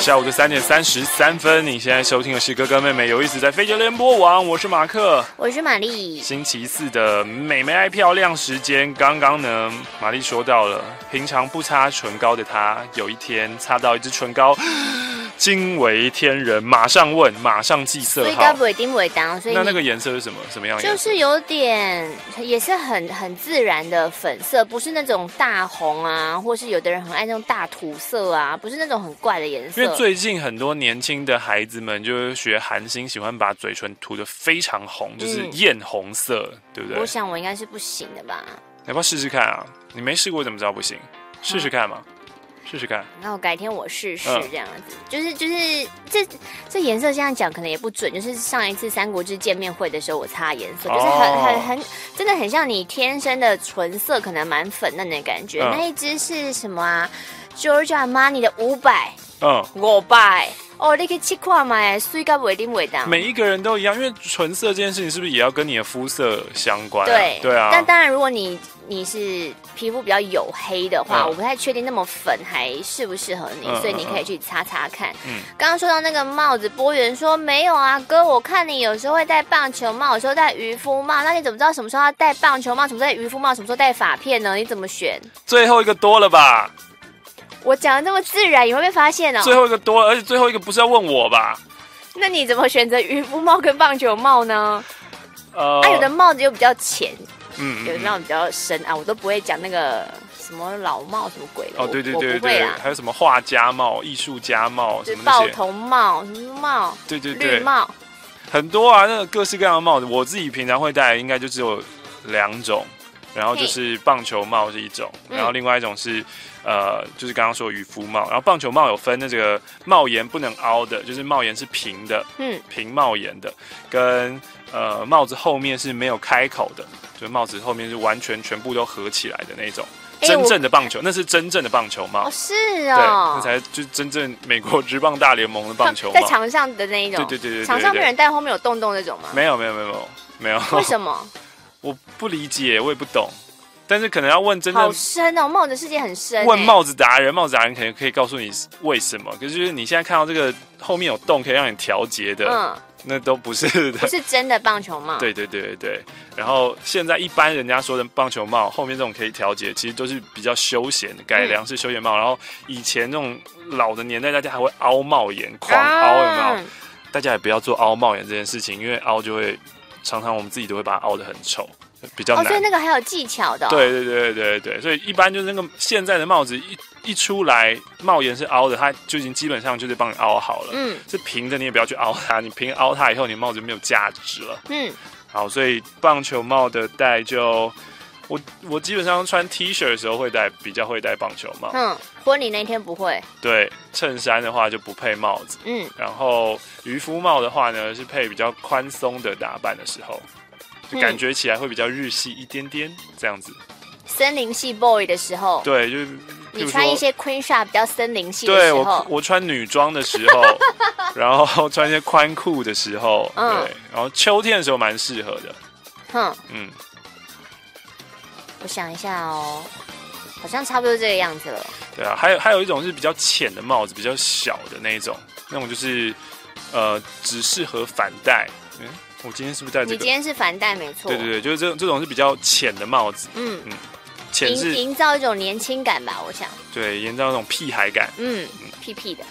下午的三点三十三分，你现在收听的是哥哥妹妹有意思在飞碟联播网，我是马克， 我是玛丽。 星期四的美眉爱漂亮时间，刚刚呢，玛丽说到了，平常不擦唇膏的她，有一天擦到一支唇膏，惊为天人，马上问，马上记色号。 所以该不会定尾当，所以那那个颜色是什么？什么样的颜色？ 就是有点，也是很很自然的粉色，不是那种大红啊，或是有的人很爱那种大土色啊，不是那种很怪的颜色。 因为最近很多年轻的孩子们就是学韩星，喜欢把嘴唇涂得非常红，就是艳红色，嗯、对不对？ 我想我应该是不行的吧。 要不要试试看啊？你没试过怎么知道不行？试试看嘛。嗯试试看， 那我改天我试试这样子，嗯、就是就是这这颜色这样讲可能也不准，就是上一次三国志见面会的时候我擦颜色，就是很、哦、很很真的很像你天生的唇色，可能蛮粉嫩的感觉。嗯、那一支是什么啊 ？Giorgio Armani 的五百，嗯，五百。哦，你可以去看嘛，水该不会定味道。 每一个人都一样，因为唇色这件事情是不是也要跟你的肤色相关、啊？ 对， 对啊。 但当然，如果你你是皮肤比较黝黑的话，嗯、我不太确定那么粉还适不适合你，嗯、所以你可以去擦擦看。嗯。刚刚说到那个帽子，波源说没有啊，哥，我看你有时候会戴棒球帽，有时候戴渔夫帽，那你怎么知道什么时候要戴棒球帽，什么时候戴渔夫帽，什么时候戴发片呢？你怎么选？ 最后一个多了吧？ 我讲的那么自然，你会被发现哦。 最后一个多，而且最后一个不是要问我吧？ 那你怎么选择渔夫帽跟棒球帽呢？呃，啊，有的帽子又比较浅，嗯，有的帽子比较深啊，我都不会讲那个什么老帽什么鬼的。 哦，对对对对，还有什么画家帽、艺术家帽，什么那些报童帽、什么帽， 对对对， 绿帽， 很多啊，那个各式各样的帽子，我自己平常会戴，应该就只有两种。然后就是棒球帽是一种，然后另外一种是，呃，就是刚刚说渔夫帽。然后棒球帽有分那这个帽檐不能凹的，就是帽檐是平的，嗯，平帽檐的，跟呃帽子后面是没有开口的，就是帽子后面是完全全部都合起来的那种。真正的棒球，那是真正的棒球帽。 哦，是哦， 对，那才就是真正美国职棒大联盟的棒球帽， 在场上的那一种。 对对对 对, 对, 对, 对， 场上没人戴后面有洞洞那种吗？ 没有没有没有没有。 为什么？ 我不理解，我也不懂，但是可能要问真正好深哦，帽子世界很深。 问帽子达人，帽子达人可能可以告诉你为什么。可是就是你现在看到这个后面有洞可以让你调节的，嗯，那都不是的， 不是真的棒球帽。 对对对对对。然后现在一般人家说的棒球帽后面这种可以调节，其实都是比较休闲的改良式休闲帽。嗯、然后以前那种老的年代，大家还会凹帽檐，狂凹，有没有？啊、大家也不要做凹帽檐这件事情，因为凹就会。常常我们自己都会把它凹得很丑，比较难。 哦，所以那个还有技巧的、哦。 对对对对对，所以一般就是那个现在的帽子一一出来，帽檐是凹的，它就已经基本上就是帮你凹好了。嗯，是平的你也不要去凹它，你平凹它以后，你帽子就没有价值了。嗯，好，所以棒球帽的戴就我我基本上穿 T 恤的时候会戴，比较会戴棒球帽。 嗯，婚礼那天不会。 对，衬衫的话就不配帽子。嗯，然后渔夫帽的话呢，是配比较宽松的打扮的时候，就感觉起来会比较日系一点点这样子。 森林系 boy 的时候， 对，就是你穿一些 Queen Shop 比较森林系的时候， 对我我穿女装的时候，然后穿一些宽裤的时候，嗯、对，然后秋天的时候蛮适合的。哼，嗯。 我想一下哦，好像差不多这个样子了。 对啊，还有还有一种是比较浅的帽子，比较小的那一种，那种就是呃只适合反戴。嗯，我今天是不是戴这个？ 你今天是反戴没错。 对对对，就是这这种是比较浅的帽子。嗯嗯，浅是营造一种年轻感吧，我想。 对，营造那种屁孩感。 嗯，屁屁的。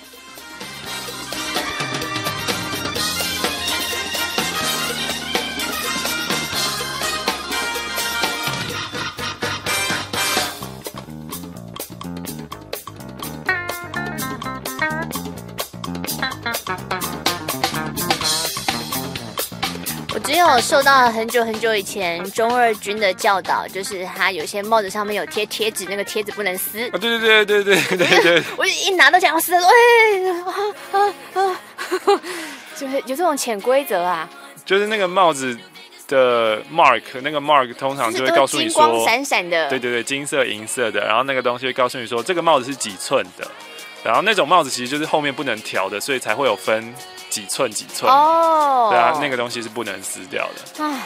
只有受到很久很久以前中二军的教导，就是他有些帽子上面有贴贴纸，那个贴纸不能撕。 啊，对对对对对对对。 我一拿到想要撕的时候，哎啊啊啊！就是有这种潜规则啊。 就是那个帽子的 mark， 那个 mark 通常就会告诉你说， 金光闪闪的。 对对对，金色、银色的，然后那个东西会告诉你说，这个帽子是几寸的。然后那种帽子其实就是后面不能调的，所以才会有分几寸几寸。哦，对啊，那个东西是不能撕掉的。唉。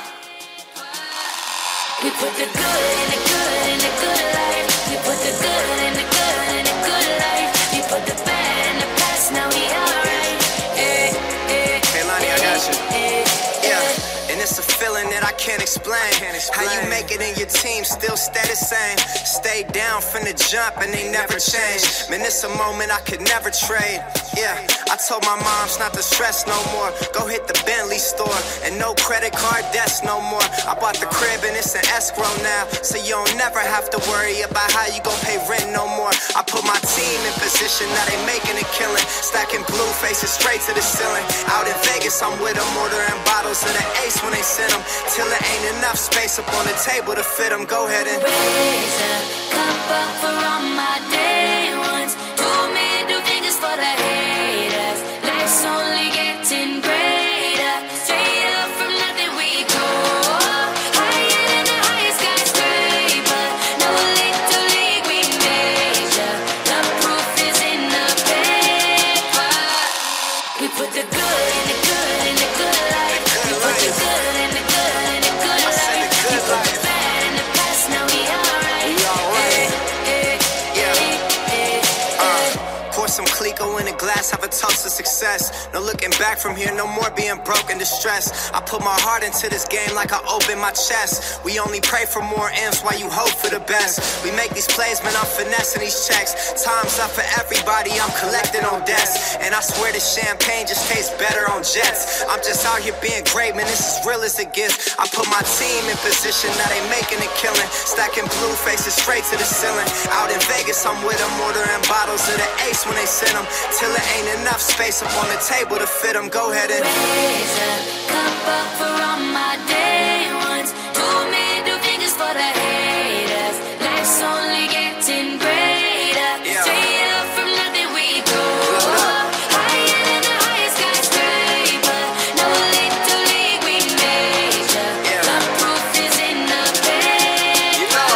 Now we can't explain. How you make it in your team still stay the same. Stay down from the jump and they never change. Man, it's a moment I could never trade. Yeah, I told my moms not to stress no more. Go hit the Bentley store and no credit card debts no more. I bought the crib and it's an escrow now, so you don't never have to worry about how you gon' pay rent no more. I put my team in position, now they making a killing. Stacking blue faces straight to the ceiling. Out in Vegas, I'm with them, ordering bottles of the Ace when they send them. Till there ain't enough space up on the table to fit them. Go ahead and raise a cup up for all my day ones. Two middle fingers for the haters. Life's only getting greater. Straight up from nothing we go. Higher than the highest skyscraper. No little league we measure. The proof is in the paper. We put the good in the good in the good life. We put the good in the good in the good life. We put the bad in the past, now we alright. We alright. Pour some Clico in a glass, have a toast to success. No looking back from here, no more being broke and distressed. I put my heart into this game like I open my chest. We only pray for more M's while you hope for the best. We make these plays, man, I'm finessing these checks. Time's up for everybody, I'm collecting on debts. And I swear this champagne just tastes better on jets. I'm just out here being great, man, this is real as it gets. I put my team in position, now they making a killing. Stacking blue faces straight to the ceiling. Out in Vegas, I'm with them, ordering bottles of the Ace when they send them. Till there ain't enough space up on the table to fit them. Go ahead and raise a cup up for all my day ones. Two middle fingers for the haters. Life's only getting greater. Yeah. Straight up from nothing we go. Higher than the highest skyscraper. No little league we measure. Yeah. The proof is in the paper.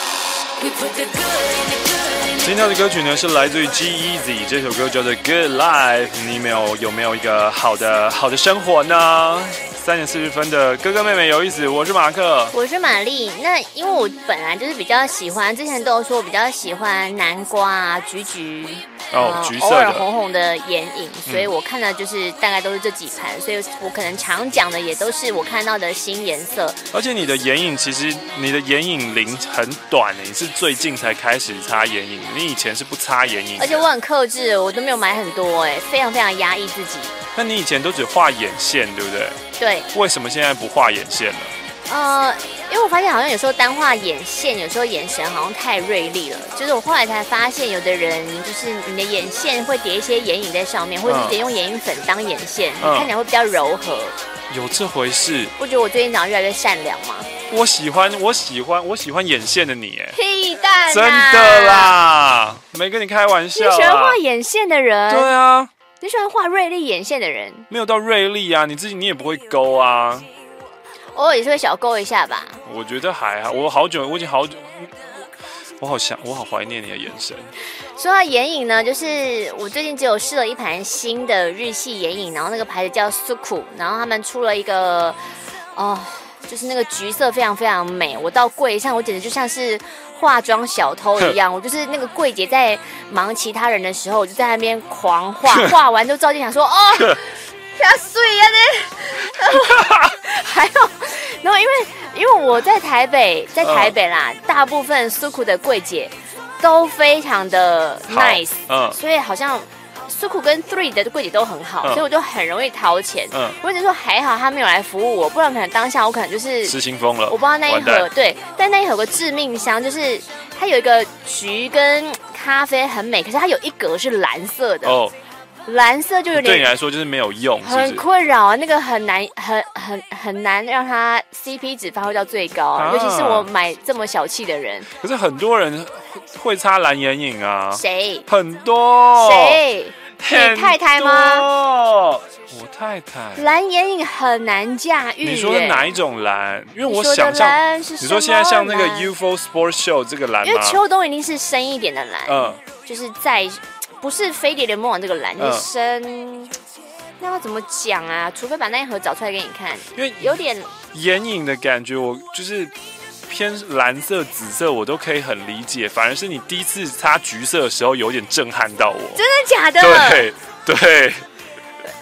We put the good in the good in the 今天的歌曲呢是来自于 G-Eazy， 这首歌叫做 Good Life。你没有有没有一个好的好的生活呢？三点四十分的哥哥妹妹有意思，我是马克， 我是玛丽。那因为我本来就是比较喜欢，之前都有说我比较喜欢南瓜啊、橘橘。 哦，橘色的， 偶尔红红的眼影，所以我看的就是大概都是这几盘，所以我可能常讲的也都是我看到的新颜色。 而且你的眼影其实你的眼影龄很短，你是最近才开始擦眼影，你以前是不擦眼影， 而且我很克制，我都没有买很多，哎，非常非常压抑自己。 那你以前都只画眼线，对不对？ 对。 为什么现在不画眼线了？ 呃，因为我发现好像有时候单画眼线，有时候眼神好像太锐利了。就是我后来才发现，有的人就是你的眼线会叠一些眼影在上面，或者是叠用眼影粉当眼线，嗯、你看起来会比较柔和。 有这回事？ 不觉得我最近长得越来越善良吗？ 我喜欢，我喜欢，我喜欢眼线的你，哎， 屁蛋、啊， 真的啦，没跟你开玩笑、啊。 你喜欢画眼线的人？ 对啊。 你喜欢画锐利眼线的人？ 没有到锐利啊，你自己你也不会勾啊。 偶尔也是会小勾一下吧。 我觉得还好，我好久，我已经好久，我好想，我好怀念你的眼神。 说到眼影呢，就是我最近只有试了一盘新的日系眼影，然后那个牌子叫 Suku， 然后他们出了一个哦，就是那个橘色非常非常美。我到柜上，我简直就像是化妆小偷一样，我就是那个柜姐在忙其他人的时候，我就在那边狂画，画完就照镜想说哦。要水呀你，还有，然后因为因为我在台北，在台北啦，嗯、大部分 Suku 的柜姐都非常的 nice， 嗯，所以好像 Suku 跟 Three 的柜姐都很好，嗯、所以我就很容易掏钱。嗯，我只是说还好他没有来服务我，不然可能当下我可能就是失心疯了。 我不知道那一盒对，但那一盒有个致命伤，就是它有一个橘跟咖啡很美，可是它有一格是蓝色的。哦。蓝色就有点对你来说就是没有用，是不是很困扰啊？那个很难，很很很难让它 C P 值发挥到最高，啊、尤其是我买这么小气的人。 可是很多人会擦蓝眼影啊， 谁？ 很多。 谁？你太太吗？ 我太太。 蓝眼影很难驾驭。 你说的哪一种蓝？因为我想象，你说现在像那个 U F O Sports Show 这个蓝吗？ 因为秋冬一定是深一点的蓝，嗯，就是在。不是飞碟联盟网这个蓝，就是深，嗯、那要怎么讲啊？除非把那一盒找出来给你看， 因为有点眼影的感觉，我就是偏蓝色、紫色，我都可以很理解。反而是你第一次擦橘色的时候，有点震撼到我。 真的假的？ 对对。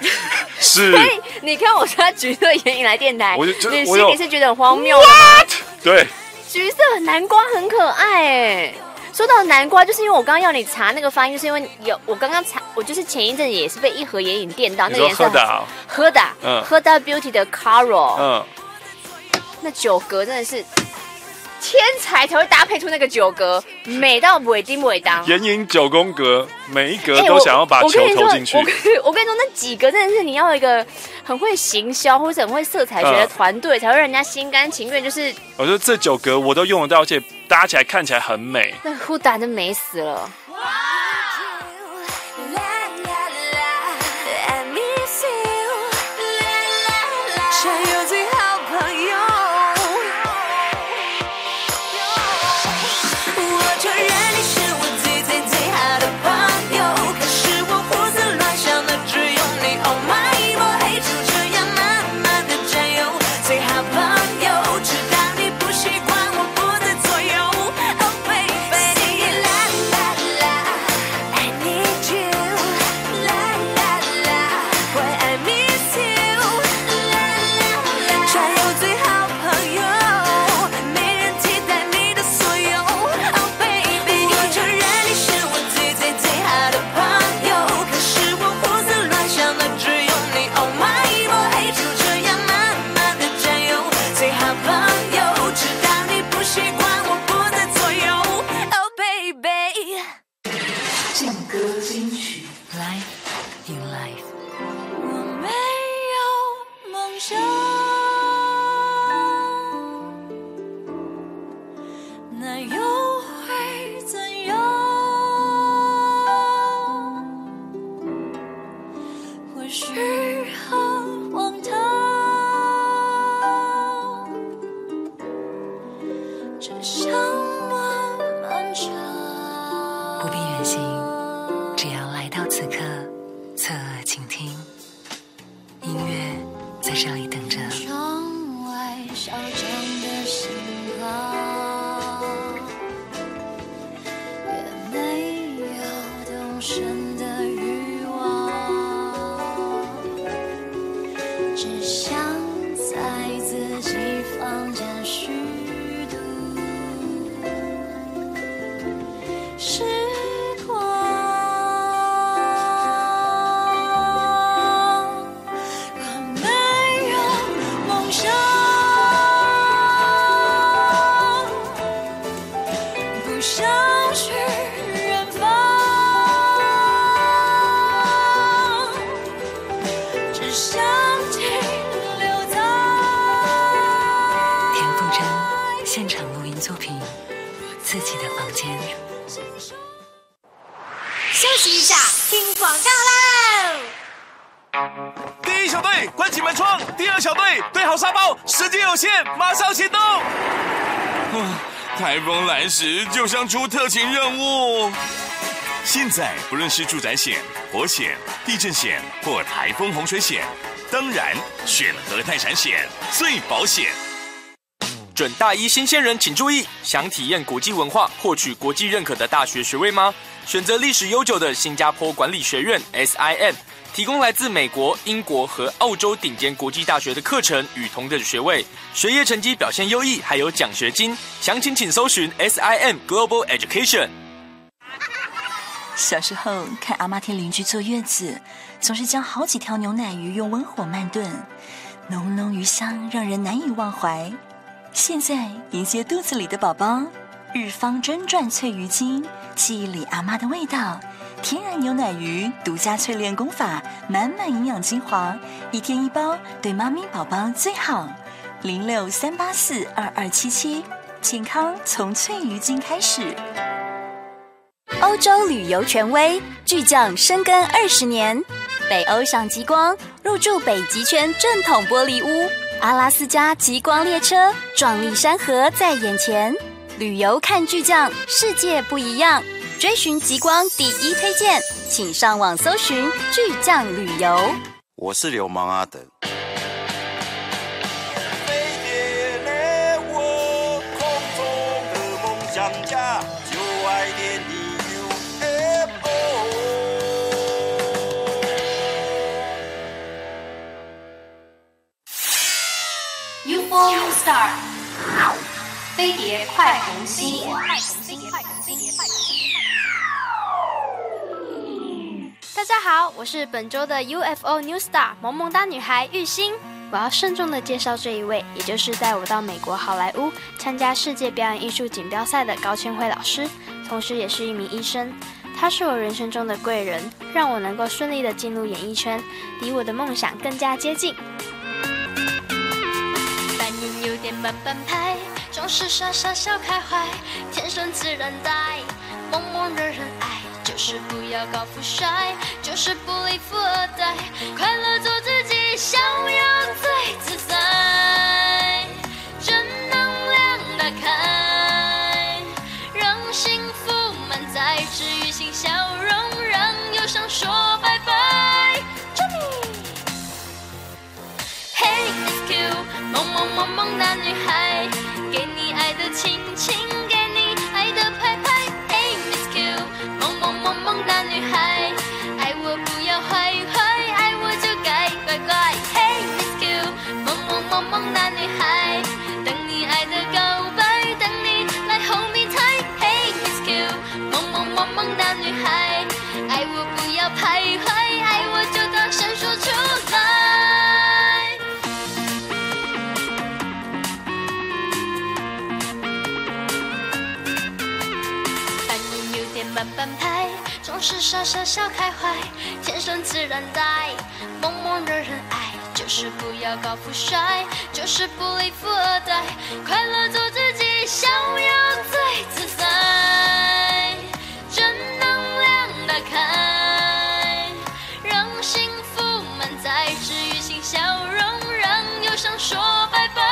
是。 所以你看我说他橘色眼影来电台， 我就就你我有心里是觉得很荒谬的吗？ What？ 对， 橘色南瓜很可爱哎。说到南瓜，就是因为我刚刚要你查那个发音，就是因为有我刚刚查，我就是前一阵也是被一盒眼影电到，那个颜色喝的，嗯，喝到 Beauty 的 Caro， 嗯，那九格真的是天才才会搭配出那个九格，美到尾丁尾当。 眼影九宫格，每一格都想要把球投进去。 我跟我跟你说，那几格真的是你要有一个很会行销或者很会色彩学的团队，嗯、才会让人家心甘情愿。就是我觉得这九格我都用得到，而且搭起来看起来很美。 那护打真美死了。 休息一下，听广告喽！ 第一小队关起门窗，第二小队堆好沙包，时间有限，马上行动！ 台风来时就像出特勤任务。现在不论是住宅险、火险、地震险或台风洪水险，当然选和泰产险最保险。 准大一新鲜人请注意，想体验国际文化，获取国际认可的大学学位吗？选择历史悠久的新加坡管理学院 S I M， 提供来自美国、英国和澳洲顶尖国际大学的课程与同等学位，学业成绩表现优异，还有奖学金。详情请搜寻 S I M Global Education。 小时候看阿妈替邻居坐月子，总是将好几条牛奶鱼用温火慢炖，浓浓鱼香让人难以忘怀。现在迎接肚子里的宝宝，日方真传脆鱼精，记忆里阿妈的味道，天然牛奶鱼独家淬炼功法，满满营养精华，一天一包，对妈咪宝宝最好。零六三八四二二七七，健康从脆鱼精开始。 欧洲旅游权威，巨匠深耕二十年，北欧赏极光，入住北极圈正统玻璃屋。阿拉斯加极光列车，壮丽山河在眼前。旅游看巨匠，世界不一样。追寻极光第一推荐，请上网搜寻巨匠旅游。 我是流氓阿德。就爱点你 U F O。 飞碟快红心。 大家好，我是本周的 U F O New Star 萌萌哒女孩玉欣。我要慎重的介绍这一位，也就是带我到美国好莱坞参加世界表演艺术锦标赛的高千惠老师，同时也是一名医生。他是我人生中的贵人，让我能够顺利的进入演艺圈，离我的梦想更加接近。扮演有点慢半拍，总是傻傻笑开怀，天生自然带，萌萌惹人爱，就是不要高富帅，就是不理富二代，快乐做自己，逍遥最自在，正能量打开，让幸福满载，治愈性笑容，让忧伤说拜拜。Hey Miss Q， 萌萌萌萌哒女孩，给你爱的亲亲，给你爱的拍拍。Hey Miss Q， 萌萌萌萌哒女孩，爱我不要坏坏，爱我就该乖乖。Hey Miss Q， 萌萌萌萌哒女孩，等你爱的告白，等你来后面猜。Hey Miss Q， 萌萌萌萌哒女孩，爱我不要徘徊，爱我就大声说出来。慢半拍，总是傻傻笑开怀，天生自然带，萌萌惹人爱，就是不要高富帅，就是不理富二代，快乐做自己，逍遥最自在，正能量打开，让幸福满载，治愈性笑容，让忧伤说拜拜。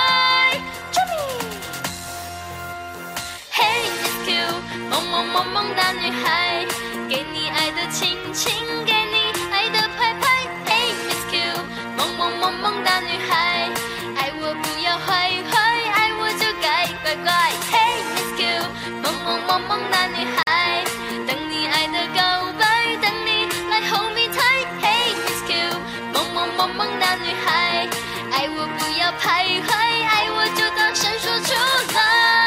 萌萌萌萌哒女孩，给你爱的亲亲，给你爱的拍拍。Hey Miss Q， 萌萌萌萌哒女孩，爱我不要坏坏，爱我就该乖乖。Hey Miss Q， 萌萌萌萌哒女孩，等你爱的告白，等你来后面猜。Hey Miss Q， 萌萌萌萌哒女孩，爱我不要徘徊，爱我就大声说出来。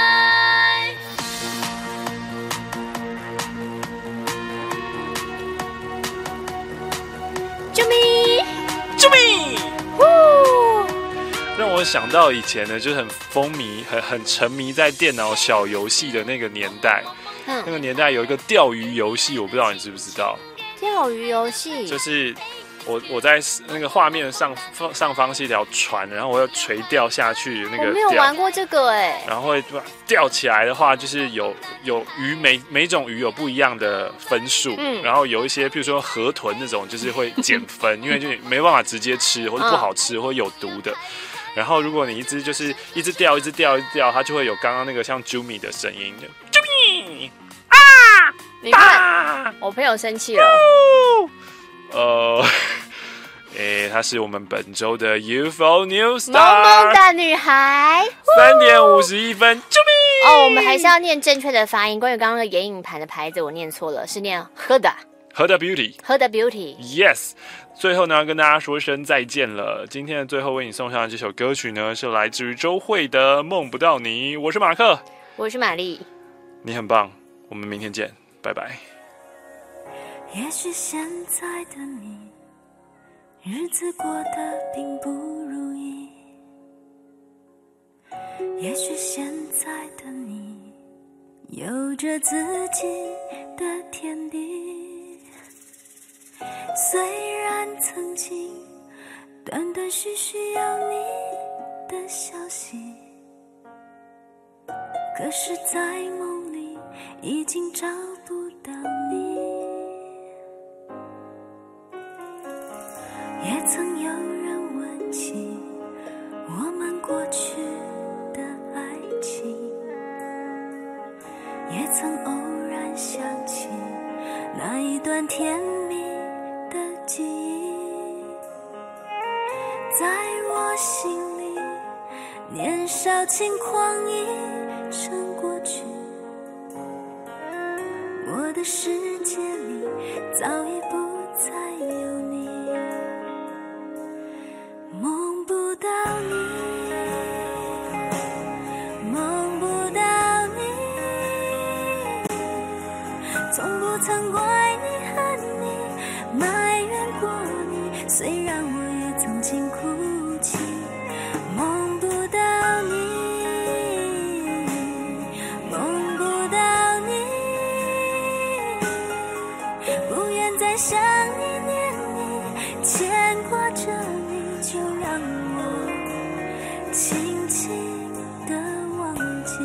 救命！救命！呼！让我想到以前呢，就是很风靡、很很沉迷在电脑小游戏的那个年代。嗯，那个年代有一个钓鱼游戏，我不知道你知不知道？ 钓鱼游戏就是我我在那个画面上上方是一条船，然后我要垂钓下去那个。 我没有玩过这个哎、欸。 然后会钓起来的话，就是有有鱼每每种鱼有不一样的分数，嗯，然后有一些譬如说河豚那种就是会减分，因为就没办法直接吃或者不好吃、嗯、或者有毒的。然后如果你一直就是一直钓一直钓一直钓，它就会有刚刚那个像 Jumi 的声音的 Jumi 啊！ 你看，我朋友生气了。 呃。诶，她是我们本周的 U F O New Star， 萌萌的女孩， 三点五十一分，救命！ 哦，我们还是要念正确的发音。关于刚刚的眼影盘的牌子，我念错了，是念 Huda。Huda Beauty。Huda Beauty。Yes。 最后呢，要跟大家说声再见了。今天的最后为你送上的这首歌曲呢，是来自于周蕙的《梦不到你》。我是马克， 我是玛丽， 你很棒，我们明天见，拜拜。 也许现在的你。日子过得并不如意，也许现在的你有着自己的天地，虽然曾经断断续续有你的消息，可是在梦里已经找不到你。也曾有人问起我们过去的爱情，也曾偶然想起那一段甜蜜的记忆，在我心里年少轻狂已成过去，我的世界里早已不再有你，梦不到你，梦不曾怪你恨你，埋怨过你，虽然我也曾经哭泣，梦不到你，梦不到你，不愿再想你念你，牵挂着你，就让我轻轻地忘记。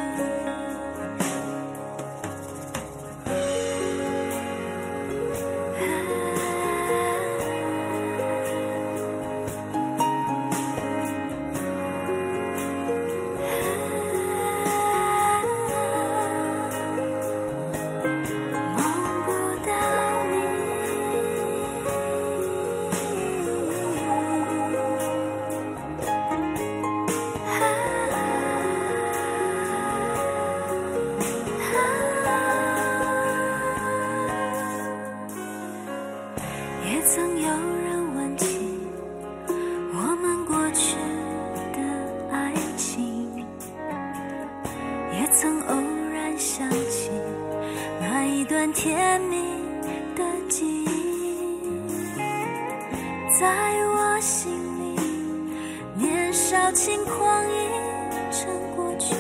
也曾有人问起我们过去的爱情，也曾偶然想起那一段甜蜜的记忆，在我心里，年少轻狂已成过去，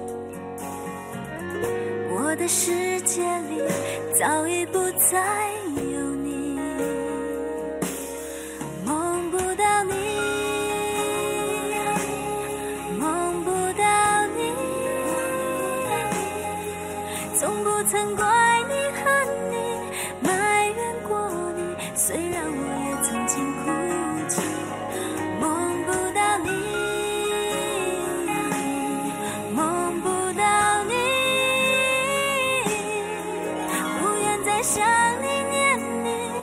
我的世界里早已不再有你。梦不到你，梦不到你，从不曾怪你恨你，埋怨过你，虽然我也曾经哭泣。梦不到你，梦不到你，不愿再想你念你。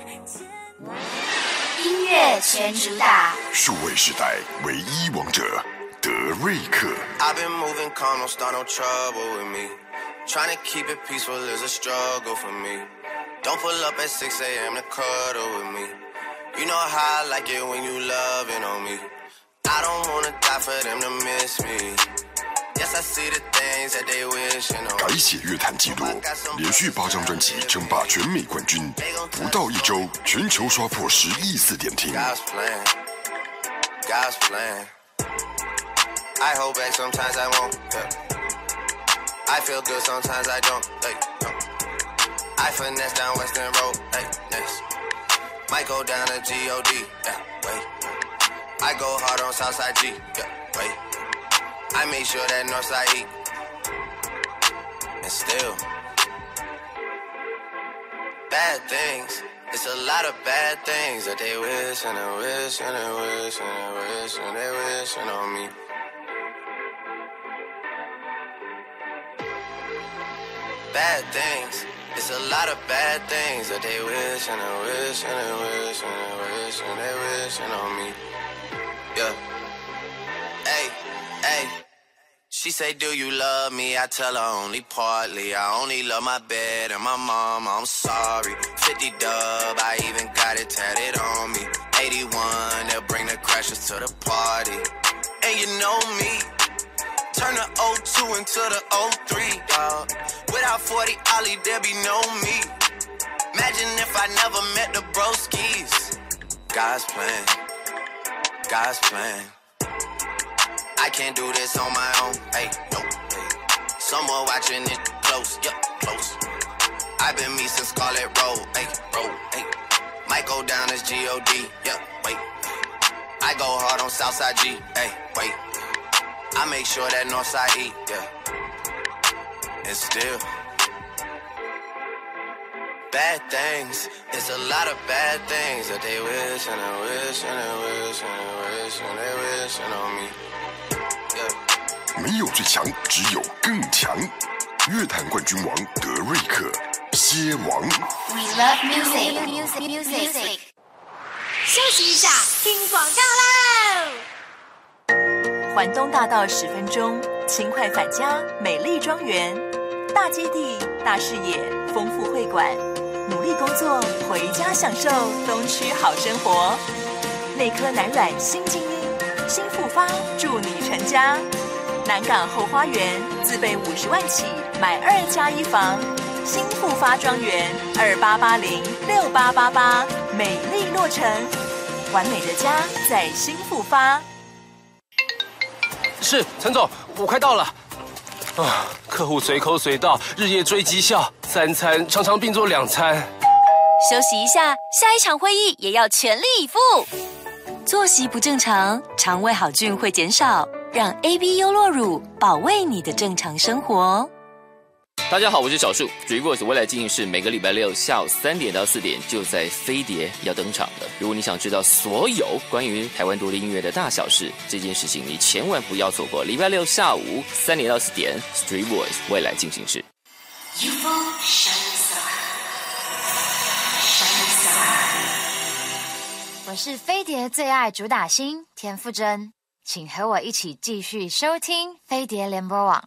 音乐全主打， 数位时代唯一王者德瑞克。 I've been moving calm, don't start no trouble with me. Trying to keep it peaceful is a struggle for me. Don't pull up at six a.m. to cuddle with me. You know how I like it when you loving on me. I don't wanna die for them to miss me. Yes, I see the things that they wishing on. 改写乐坛纪录，连续八张专辑称霸全美冠军，不到一周，全球刷破十亿次点听。 God's plan, God's plan. I hold back sometimes I won't. Yeah. I feel good sometimes I don't. Hey, no. I finesse down Western Road. Hey, next. Might go down to G O D. Yeah, wait. I go hard on Southside G. Yeah, wait. I make sure that Northside E. And still, bad things. It's a lot of bad things that they wish and they wish and they wish and they wish and they wishing on me. Bad things. It's a lot of bad things that they wish and they wish and they wish and they wish and they wishing on me. Yeah. Hey, hey. She say, do you love me? I tell her only partly. I only love my bed and my mama, I'm sorry. fifty dub, I even got it tatted on me. eighty-one, they'll bring the crashers to the party. And you know me, turn the oh two into the oh three, dawg. Without forty Ollie, there be no me. Imagine if I never met the broskies. God's plan, God's plan. I can't do this on my own, hey, no, hey. Someone watching it close, yup, close. I've been me since Scarlet Road, hey, road, hey. Might go down as G O D, yup, wait. I go hard on Southside G, hey, wait. I make sure that Northside E, yeah. And still, bad things. It's a lot of bad things that they wish and they wish and they wish and they wish and they wishing on me. 没有最强，只有更强。乐坛冠军王德瑞克，蝎王。 We love music, music, music, music. 休息一下，听广告喽。 环东大道十分钟，轻快返家，美丽庄园，大基地、大视野，丰富会馆，努力工作，回家享受东区好生活。内科南软新精英，新复发，祝你成家。南港后花园自备五十万起，买二加一房， 新复发庄园二八八零六八八八，美丽落成，完美的家在新复发。 是陈总，我快到了。啊，客户随口随到，日夜追绩效，三餐常常并做两餐。 休息一下，下一场会议也要全力以赴。作息不正常，肠胃好菌会减少，让 A B 优酪乳保卫你的正常生活。 大家好，我是小树。Dreamworks 未来进行式每个礼拜六下午三点到四点就在飞碟要登场了。如果你想知道所有关于台湾独立音乐的大小事，这件事情你千万不要错过。礼拜六下午三点到四点 Dreamworks 未来进行式。 我是飞碟最爱主打星田馥甄，请和我一起继续收听飞碟联播网。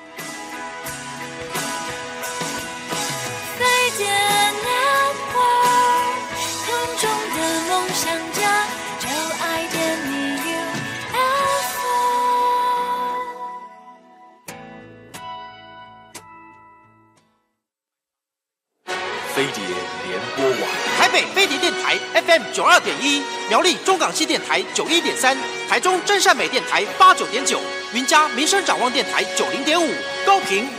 飞碟联播，空中的梦想家，就爱点你 U F O。 飞碟联播网， 台北飞碟电台 F M 九二点一，苗栗中港西电台九一点三，台中真善美电台八九点九，云嘉民生展望电台九零点五，高屏